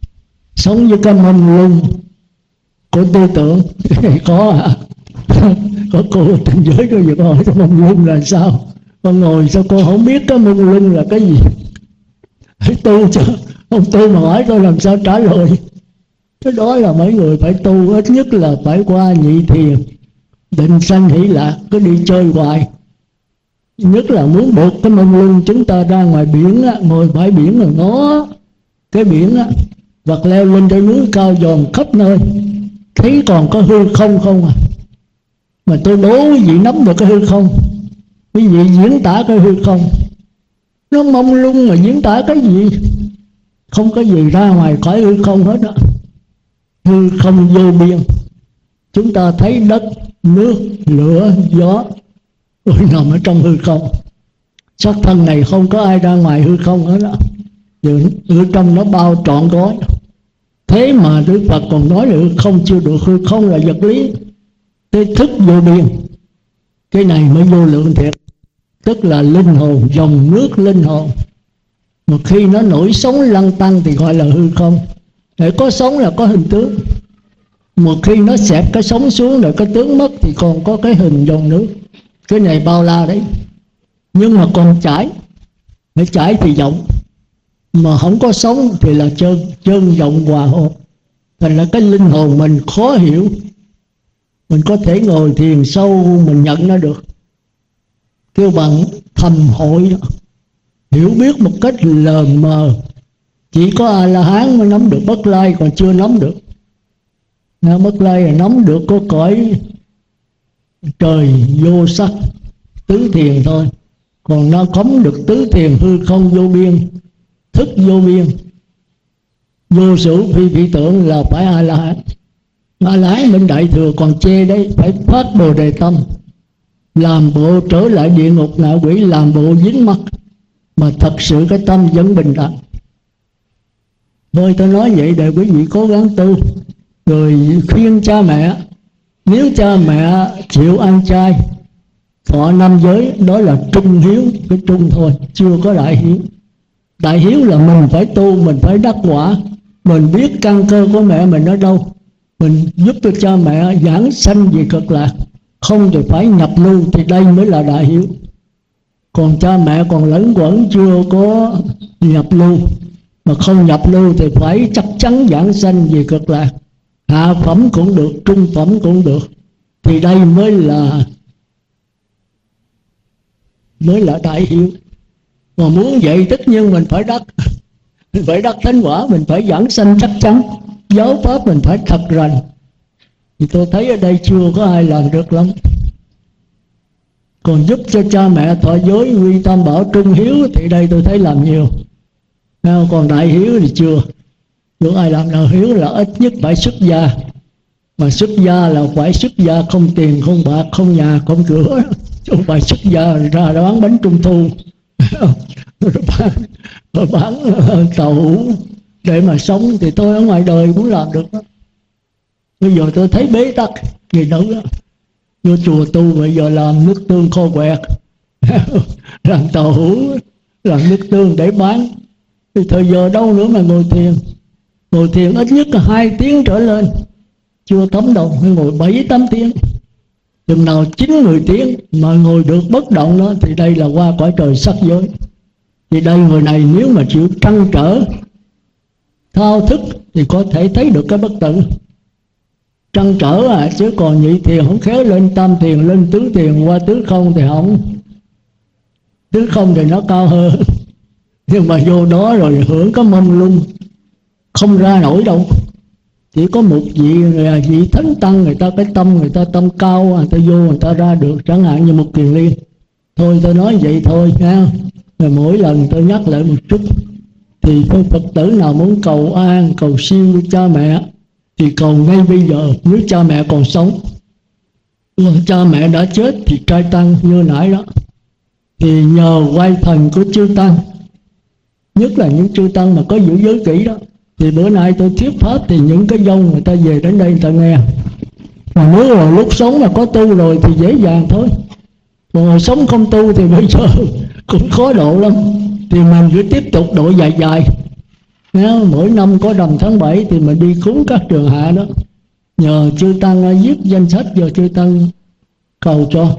[SPEAKER 1] Sống với cái mông lung của tư tưởng. Có à? Có cô tình giới có việc hỏi cái mông lung là sao? Con ngồi sao cô không biết cái mông lung là cái gì? Phải tu chứ, không tu mà hỏi tôi làm sao trả lời. Cái đó là mấy người phải tu, ít nhất là phải qua nhị thiền, định sanh hỷ lạc, cứ đi chơi hoài. Nhất là muốn buộc cái mông lung chúng ta ra ngoài biển á, ngồi bãi biển rồi nó cái biển á, hoặc leo lên trên núi cao dòm khắp nơi, thấy còn có hư không không à. Mà tôi đố quý vị nắm được cái hư không, quý vị diễn tả cái hư không. Nó mông lung mà diễn tả cái gì? Không có gì ra ngoài khỏi hư không hết á. Hư không vô biên. Chúng ta thấy đất, nước, lửa, gió rồi nằm ở trong hư không. Sắc thân này không có ai ra ngoài hư không hết á, ở trong nó bao trọn gói. Thế mà Đức Phật còn nói là hư không chưa được. Hư không là vật lý, cái thức vô biên, cái này mới vô lượng thiệt. Tức là linh hồn, dòng nước linh hồn. Một khi nó nổi sóng lăn tăng thì gọi là hư không. Để có sóng là có hình tướng. Một khi nó xẹp cái sóng xuống rồi cái tướng mất thì còn có cái hình dòng nước. Cái này bao la đấy. Nhưng mà còn chảy, phải chảy thì rộng, mà không có sóng thì là trơn rộng hòa hợp. Thành là cái linh hồn mình khó hiểu. Mình có thể ngồi thiền sâu mình nhận nó được, kêu bằng thầm hội đó. Hiểu biết một cách lờ mờ. Chỉ có A-la-hán mới nắm được, Bất Lai còn chưa nắm được. Bất Lai là nắm được có cõi trời vô sắc tứ thiền thôi. Còn nó cấm được tứ thiền hư không vô biên, thức vô biên, vô sử phi phi tưởng là phải A-la-hán. A-la-hán bên Đại Thừa còn chê đấy, phải phát Bồ Đề tâm, làm bộ trở lại địa ngục ngạ quỷ, làm bộ dính mắc, mà thật sự cái tâm vẫn bình đẳng. Thôi tôi nói vậy để quý vị cố gắng tu. Rồi khuyên cha mẹ, nếu cha mẹ chịu ăn chay, thọ năm giới, đó là trung hiếu, cái trung thôi, chưa có đại hiếu. Đại hiếu là mình phải tu, mình phải đắc quả, mình biết căn cơ của mẹ mình ở đâu, mình giúp cho cha mẹ giảng sanh về cực lạc, không thì phải nhập lưu, thì đây mới là đại hiếu. Còn cha mẹ còn lẫn quẩn chưa có nhập lưu, mà không nhập lưu thì phải chắc chắn giảng sanh về cực lạc, hạ phẩm cũng được, trung phẩm cũng được, thì đây mới là đại hiếu. Mà muốn vậy tất nhiên mình phải đắc mình phải đắc thánh quả, mình phải giảng sanh chắc chắn, giáo pháp mình phải thật rành. Thì tôi thấy ở đây chưa có ai làm được lắm. Còn giúp cho cha mẹ thọ giới, quy tam bảo, trung hiếu thì đây tôi thấy làm nhiều. Còn đại hiếu thì chưa ai làm. Đại hiếu là ít nhất phải xuất gia, mà xuất gia là phải xuất gia không tiền, không bạc, không nhà, không cửa, chứ không phải xuất gia ra bán bánh trung thu bán tàu hũ để mà sống. Thì tôi ở ngoài đời cũng làm được đó. Bây giờ tôi thấy bế tắc gì nữa đó. Vô chùa tu bây giờ làm nước tương kho quẹt làm tàu hũ, làm nước tương để bán, thì thời giờ đâu nữa mà ngồi thiền. Ngồi thiền ít nhất là 2 tiếng trở lên, chưa tắm đâu, phải ngồi 7-8 tiếng. Chừng nào 9-10 tiếng mà ngồi được bất động đó, thì đây là qua cõi trời sắc giới. Thì đây người này nếu mà chịu trăn trở thao thức thì có thể thấy được cái bất tử. Trăn trở chứ còn nhị thiền không khéo lên tam thiền, lên tứ thiền, qua tứ không thì không. Tứ không thì nó cao hơn, nhưng mà vô đó rồi hưởng có mông lung, không ra nổi đâu. Chỉ có một vị thánh tăng, người ta cái tâm, người ta tâm cao, người ta vô người ta ra được, chẳng hạn như một kiền liên. Thôi tôi nói vậy thôi nha. Rồi mỗi lần tôi nhắc lại một chút, thì tôi Phật tử nào muốn cầu an, cầu siêu cha mẹ thì cầu ngay bây giờ, nếu cha mẹ còn sống. Còn cha mẹ đã chết thì trai tăng như nãy đó, thì nhờ quay thần của chư tăng, nhất là những chư tăng mà có giữ giới kỹ đó, thì bữa nay tôi thuyết pháp thì những cái dông người ta về đến đây người ta nghe. Mà nếu là lúc sống mà có tu rồi thì dễ dàng thôi. Còn hồi sống không tu thì bây giờ cũng khó độ lắm. Thì mình cứ tiếp tục độ dài dài. Nếu mỗi năm có rằm tháng 7 thì mình đi cúng các trường hạ đó, nhờ chư tăng viết danh sách, giờ chư tăng cầu cho.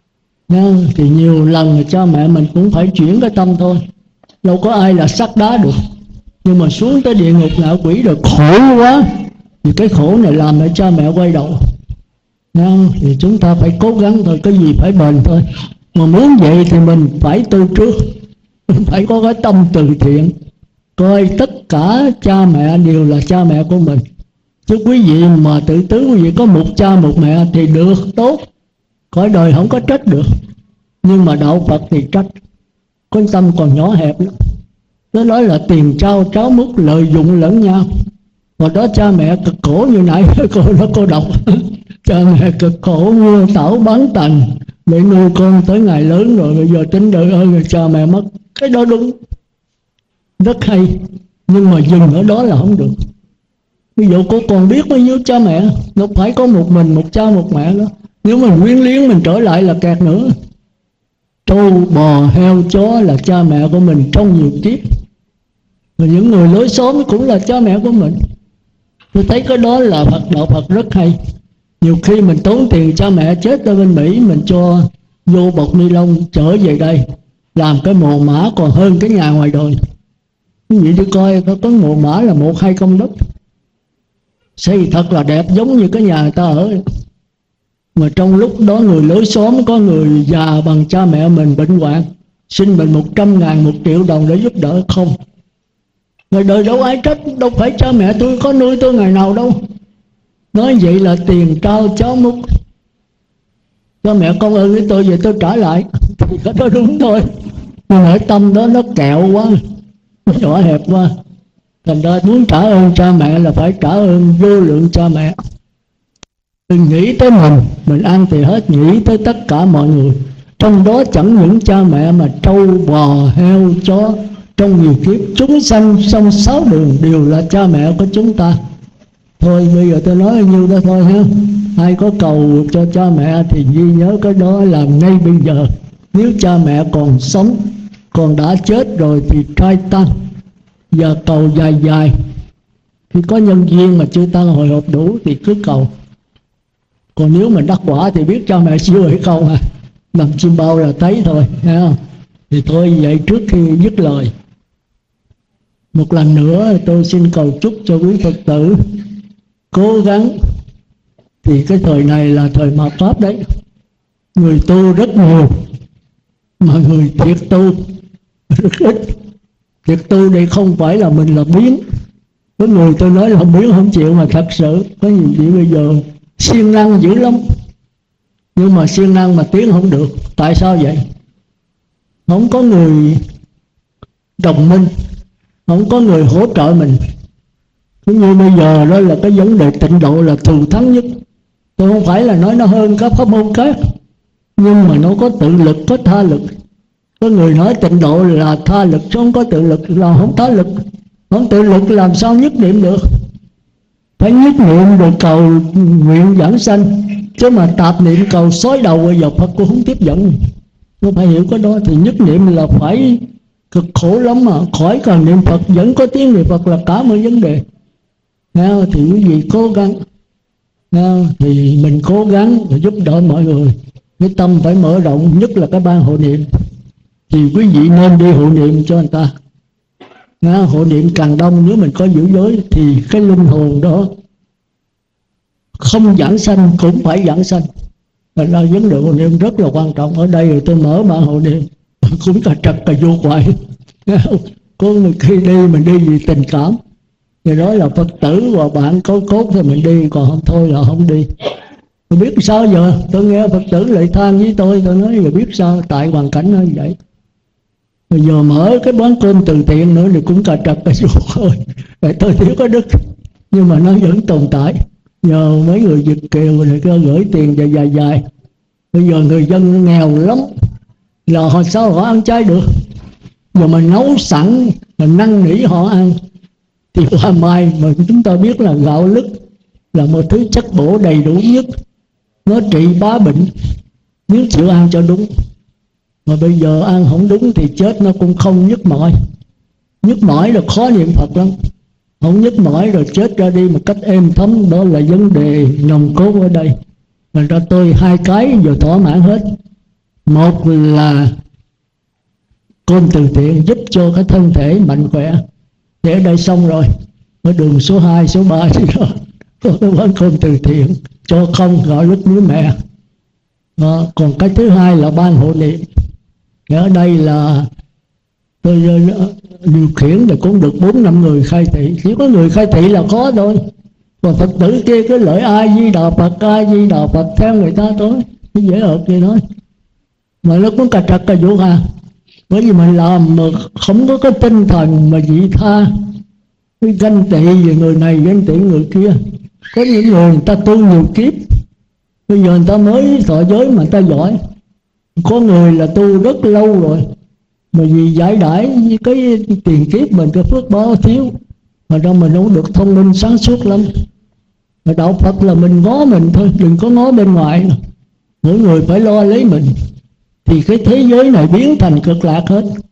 [SPEAKER 1] Thì nhiều lần cha mẹ mình cũng phải chuyển cái tâm thôi, đâu có ai là sắt đá được. Nhưng mà xuống tới địa ngục ngạ quỷ rồi khổ quá, thì cái khổ này làm để cha mẹ quay đầu. Thì chúng ta phải cố gắng thôi, cái gì phải bền thôi. Mà muốn vậy thì mình phải tu trước, phải có cái tâm từ thiện, coi tất cả cha mẹ đều là cha mẹ của mình. Chứ quý vị mà tự tứ quý vị có một cha một mẹ thì được, tốt, cõi đời không có trách được. Nhưng mà đạo Phật thì trách, có tâm còn nhỏ hẹp lắm. Nó nói là tiền trao tráo múc, lợi dụng lẫn nhau. Và đó cha mẹ cực khổ như nãy cô đọc cha mẹ cực khổ mua tảo bán tành để nuôi con tới ngày lớn rồi, bây giờ tính đợi ơn cha mẹ mất. Cái đó đúng, rất hay, nhưng mà dừng ở đó là không được. Ví dụ cô còn biết bao nhiêu cha mẹ, nó phải có một mình, một cha một mẹ đó. Nếu mình quyến liếng mình trở lại là kẹt nữa. Trâu bò heo chó là cha mẹ của mình trong nhiều kiếp, và những người lối xóm cũng là cha mẹ của mình. Tôi thấy cái đó là đạo Phật rất hay. Nhiều khi mình tốn tiền cha mẹ chết ở bên Mỹ, mình cho vô bọc ni lông trở về đây làm cái mồ mã còn hơn cái nhà ngoài đời. Quý vị đi coi có mồ mã là 1-2 công đất, xây thật là đẹp giống như cái nhà người ta ở. Mà trong lúc đó người lối xóm có người già bằng cha mẹ mình bệnh hoạn, xin mình 100.000, 1 triệu đồng để giúp đỡ không. Người đời đâu ai trách, đâu phải cha mẹ tôi có nuôi tôi ngày nào đâu. Nói vậy là tiền trao cháu múc, cha mẹ con ơn với tôi vậy tôi trả lại, thì cái đó đúng thôi. Nhưng ở tâm đó nó kẹo quá, nó nhỏ hẹp quá. Thành ra muốn trả ơn cha mẹ là phải trả ơn vô lượng cha mẹ. Đừng nghĩ tới mình ăn thì hết, nghĩ tới tất cả mọi người. Trong đó chẳng những cha mẹ mà trâu bò heo chó, trong nhiều kiếp chúng sanh trong 6 đường đều là cha mẹ của chúng ta. Thôi bây giờ tôi nói nhiêu đó thôi ha. Ai có cầu cho cha mẹ thì ghi nhớ cái đó làm ngay bây giờ. Nếu cha mẹ còn sống, còn đã chết rồi thì trai tăng, và cầu dài dài. Khi có nhân duyên mà chưa tăng hồi hộp đủ thì cứ cầu. Còn nếu mà đắc quả thì biết cha mẹ siêu hay không à, làm chim bao là thấy thôi, thấy không? Thì thôi vậy trước khi dứt lời, một lần nữa tôi xin cầu chúc cho quý Phật tử cố gắng. Thì cái thời này là thời mạt Pháp đấy, người tu rất nhiều mà người thiệt tu rất ít. Thiệt tu đây không phải là mình là biến. Có người tôi nói là biến không chịu, mà thật sự có nhiều chị bây giờ siêng năng dữ lắm, nhưng mà siêng năng mà tiến không được. Tại sao vậy? Không có người đồng minh, không có người hỗ trợ mình. Cũng như bây giờ đó là cái vấn đề tịnh độ là thù thắng nhất. Tôi không phải là nói nó hơn các pháp môn khác, nhưng mà nó có tự lực, có tha lực. Có người nói tịnh độ là tha lực, chứ không có tự lực là không tha lực. Không tự lực làm sao nhất niệm được? Phải nhất niệm rồi cầu nguyện giảng sanh, chứ mà tạp niệm cầu xói đầu bây giờ Phật cũng không tiếp dẫn. Nó phải hiểu cái đó. Thì nhất niệm là phải cực khổ lắm, mà khỏi cần niệm Phật vẫn có tiếng niệm Phật là cả một vấn đề. Thì quý vị cố gắng, thì mình cố gắng để giúp đỡ mọi người. Cái tâm phải mở rộng, nhất là cái ban hộ niệm. Thì quý vị nên đi hộ niệm cho người ta. Hộ niệm càng đông, nếu mình có giữ giới thì cái linh hồn đó không giảng sanh cũng phải giảng sanh. Và là vấn đề hộ niệm rất là quan trọng. Ở đây rồi tôi mở ban hộ niệm cũng cà trật cà vô hoài. Có người khi đi mình đi vì tình cảm, thì đó là Phật tử và bạn có cốt thì mình đi, còn không thôi là không đi. Tôi biết sao giờ, tôi nghe Phật tử lại than với tôi nói giờ biết sao, tại hoàn cảnh nó như vậy. Bây giờ mở cái quán cơm từ thiện nữa thì cũng cà trật cà ruột thôi. Tôi thiếu có đức, nhưng mà nó vẫn tồn tại. Nhờ mấy người Việt kiều này gửi tiền dài dài. Bây giờ người dân nghèo lắm, là họ sao họ ăn chay được? Giờ mình nấu sẵn, mình năn nỉ họ ăn. Thì hoa mai mà chúng ta biết là gạo lứt là một thứ chất bổ đầy đủ nhất, nó trị bá bệnh nếu chịu ăn cho đúng. Mà bây giờ ăn không đúng thì chết nó cũng không nhức mỏi. Nhức mỏi là khó niệm Phật lắm. Không nhức mỏi rồi chết ra đi một cách êm thấm. Đó là vấn đề nòng cốt ở đây. Thành ra tôi hai cái giờ thỏa mãn hết. Một là cơm từ thiện giúp cho cái thân thể mạnh khỏe. Thì ở đây xong rồi. Ở đường số 2, số 3 thì đó có cái quán cơm từ thiện cho không gọi lúc với mẹ. Còn cái thứ hai là ban hộ niệm. Ở đây là tôi điều khiển thì cũng được 4-5 người khai thị. Chỉ có người khai thị là có thôi. Còn Phật tử kia cứ lợi ai Di Đà Phật, ai Di Đà Phật theo người ta thôi. Nó dễ hợp vậy thôi. Mà nó cũng cà trật cà vũ à. Bởi vì mình làm mà không có cái tinh thần mà vị tha, cái ganh tị về người này, ganh tị người kia. Có những người ta tu nhiều kiếp, bây giờ người ta mới thọ giới mà người ta giỏi. Có người là tu rất lâu rồi, mà vì giải đãi với cái tiền kiếp mình, cái phước báo thiếu, mà đâu mình không được thông minh sáng suốt lắm. Mà đạo Phật là mình ngó mình thôi, đừng có ngó bên ngoài. Mỗi người phải lo lấy mình, thì cái thế giới này biến thành cực lạc hết.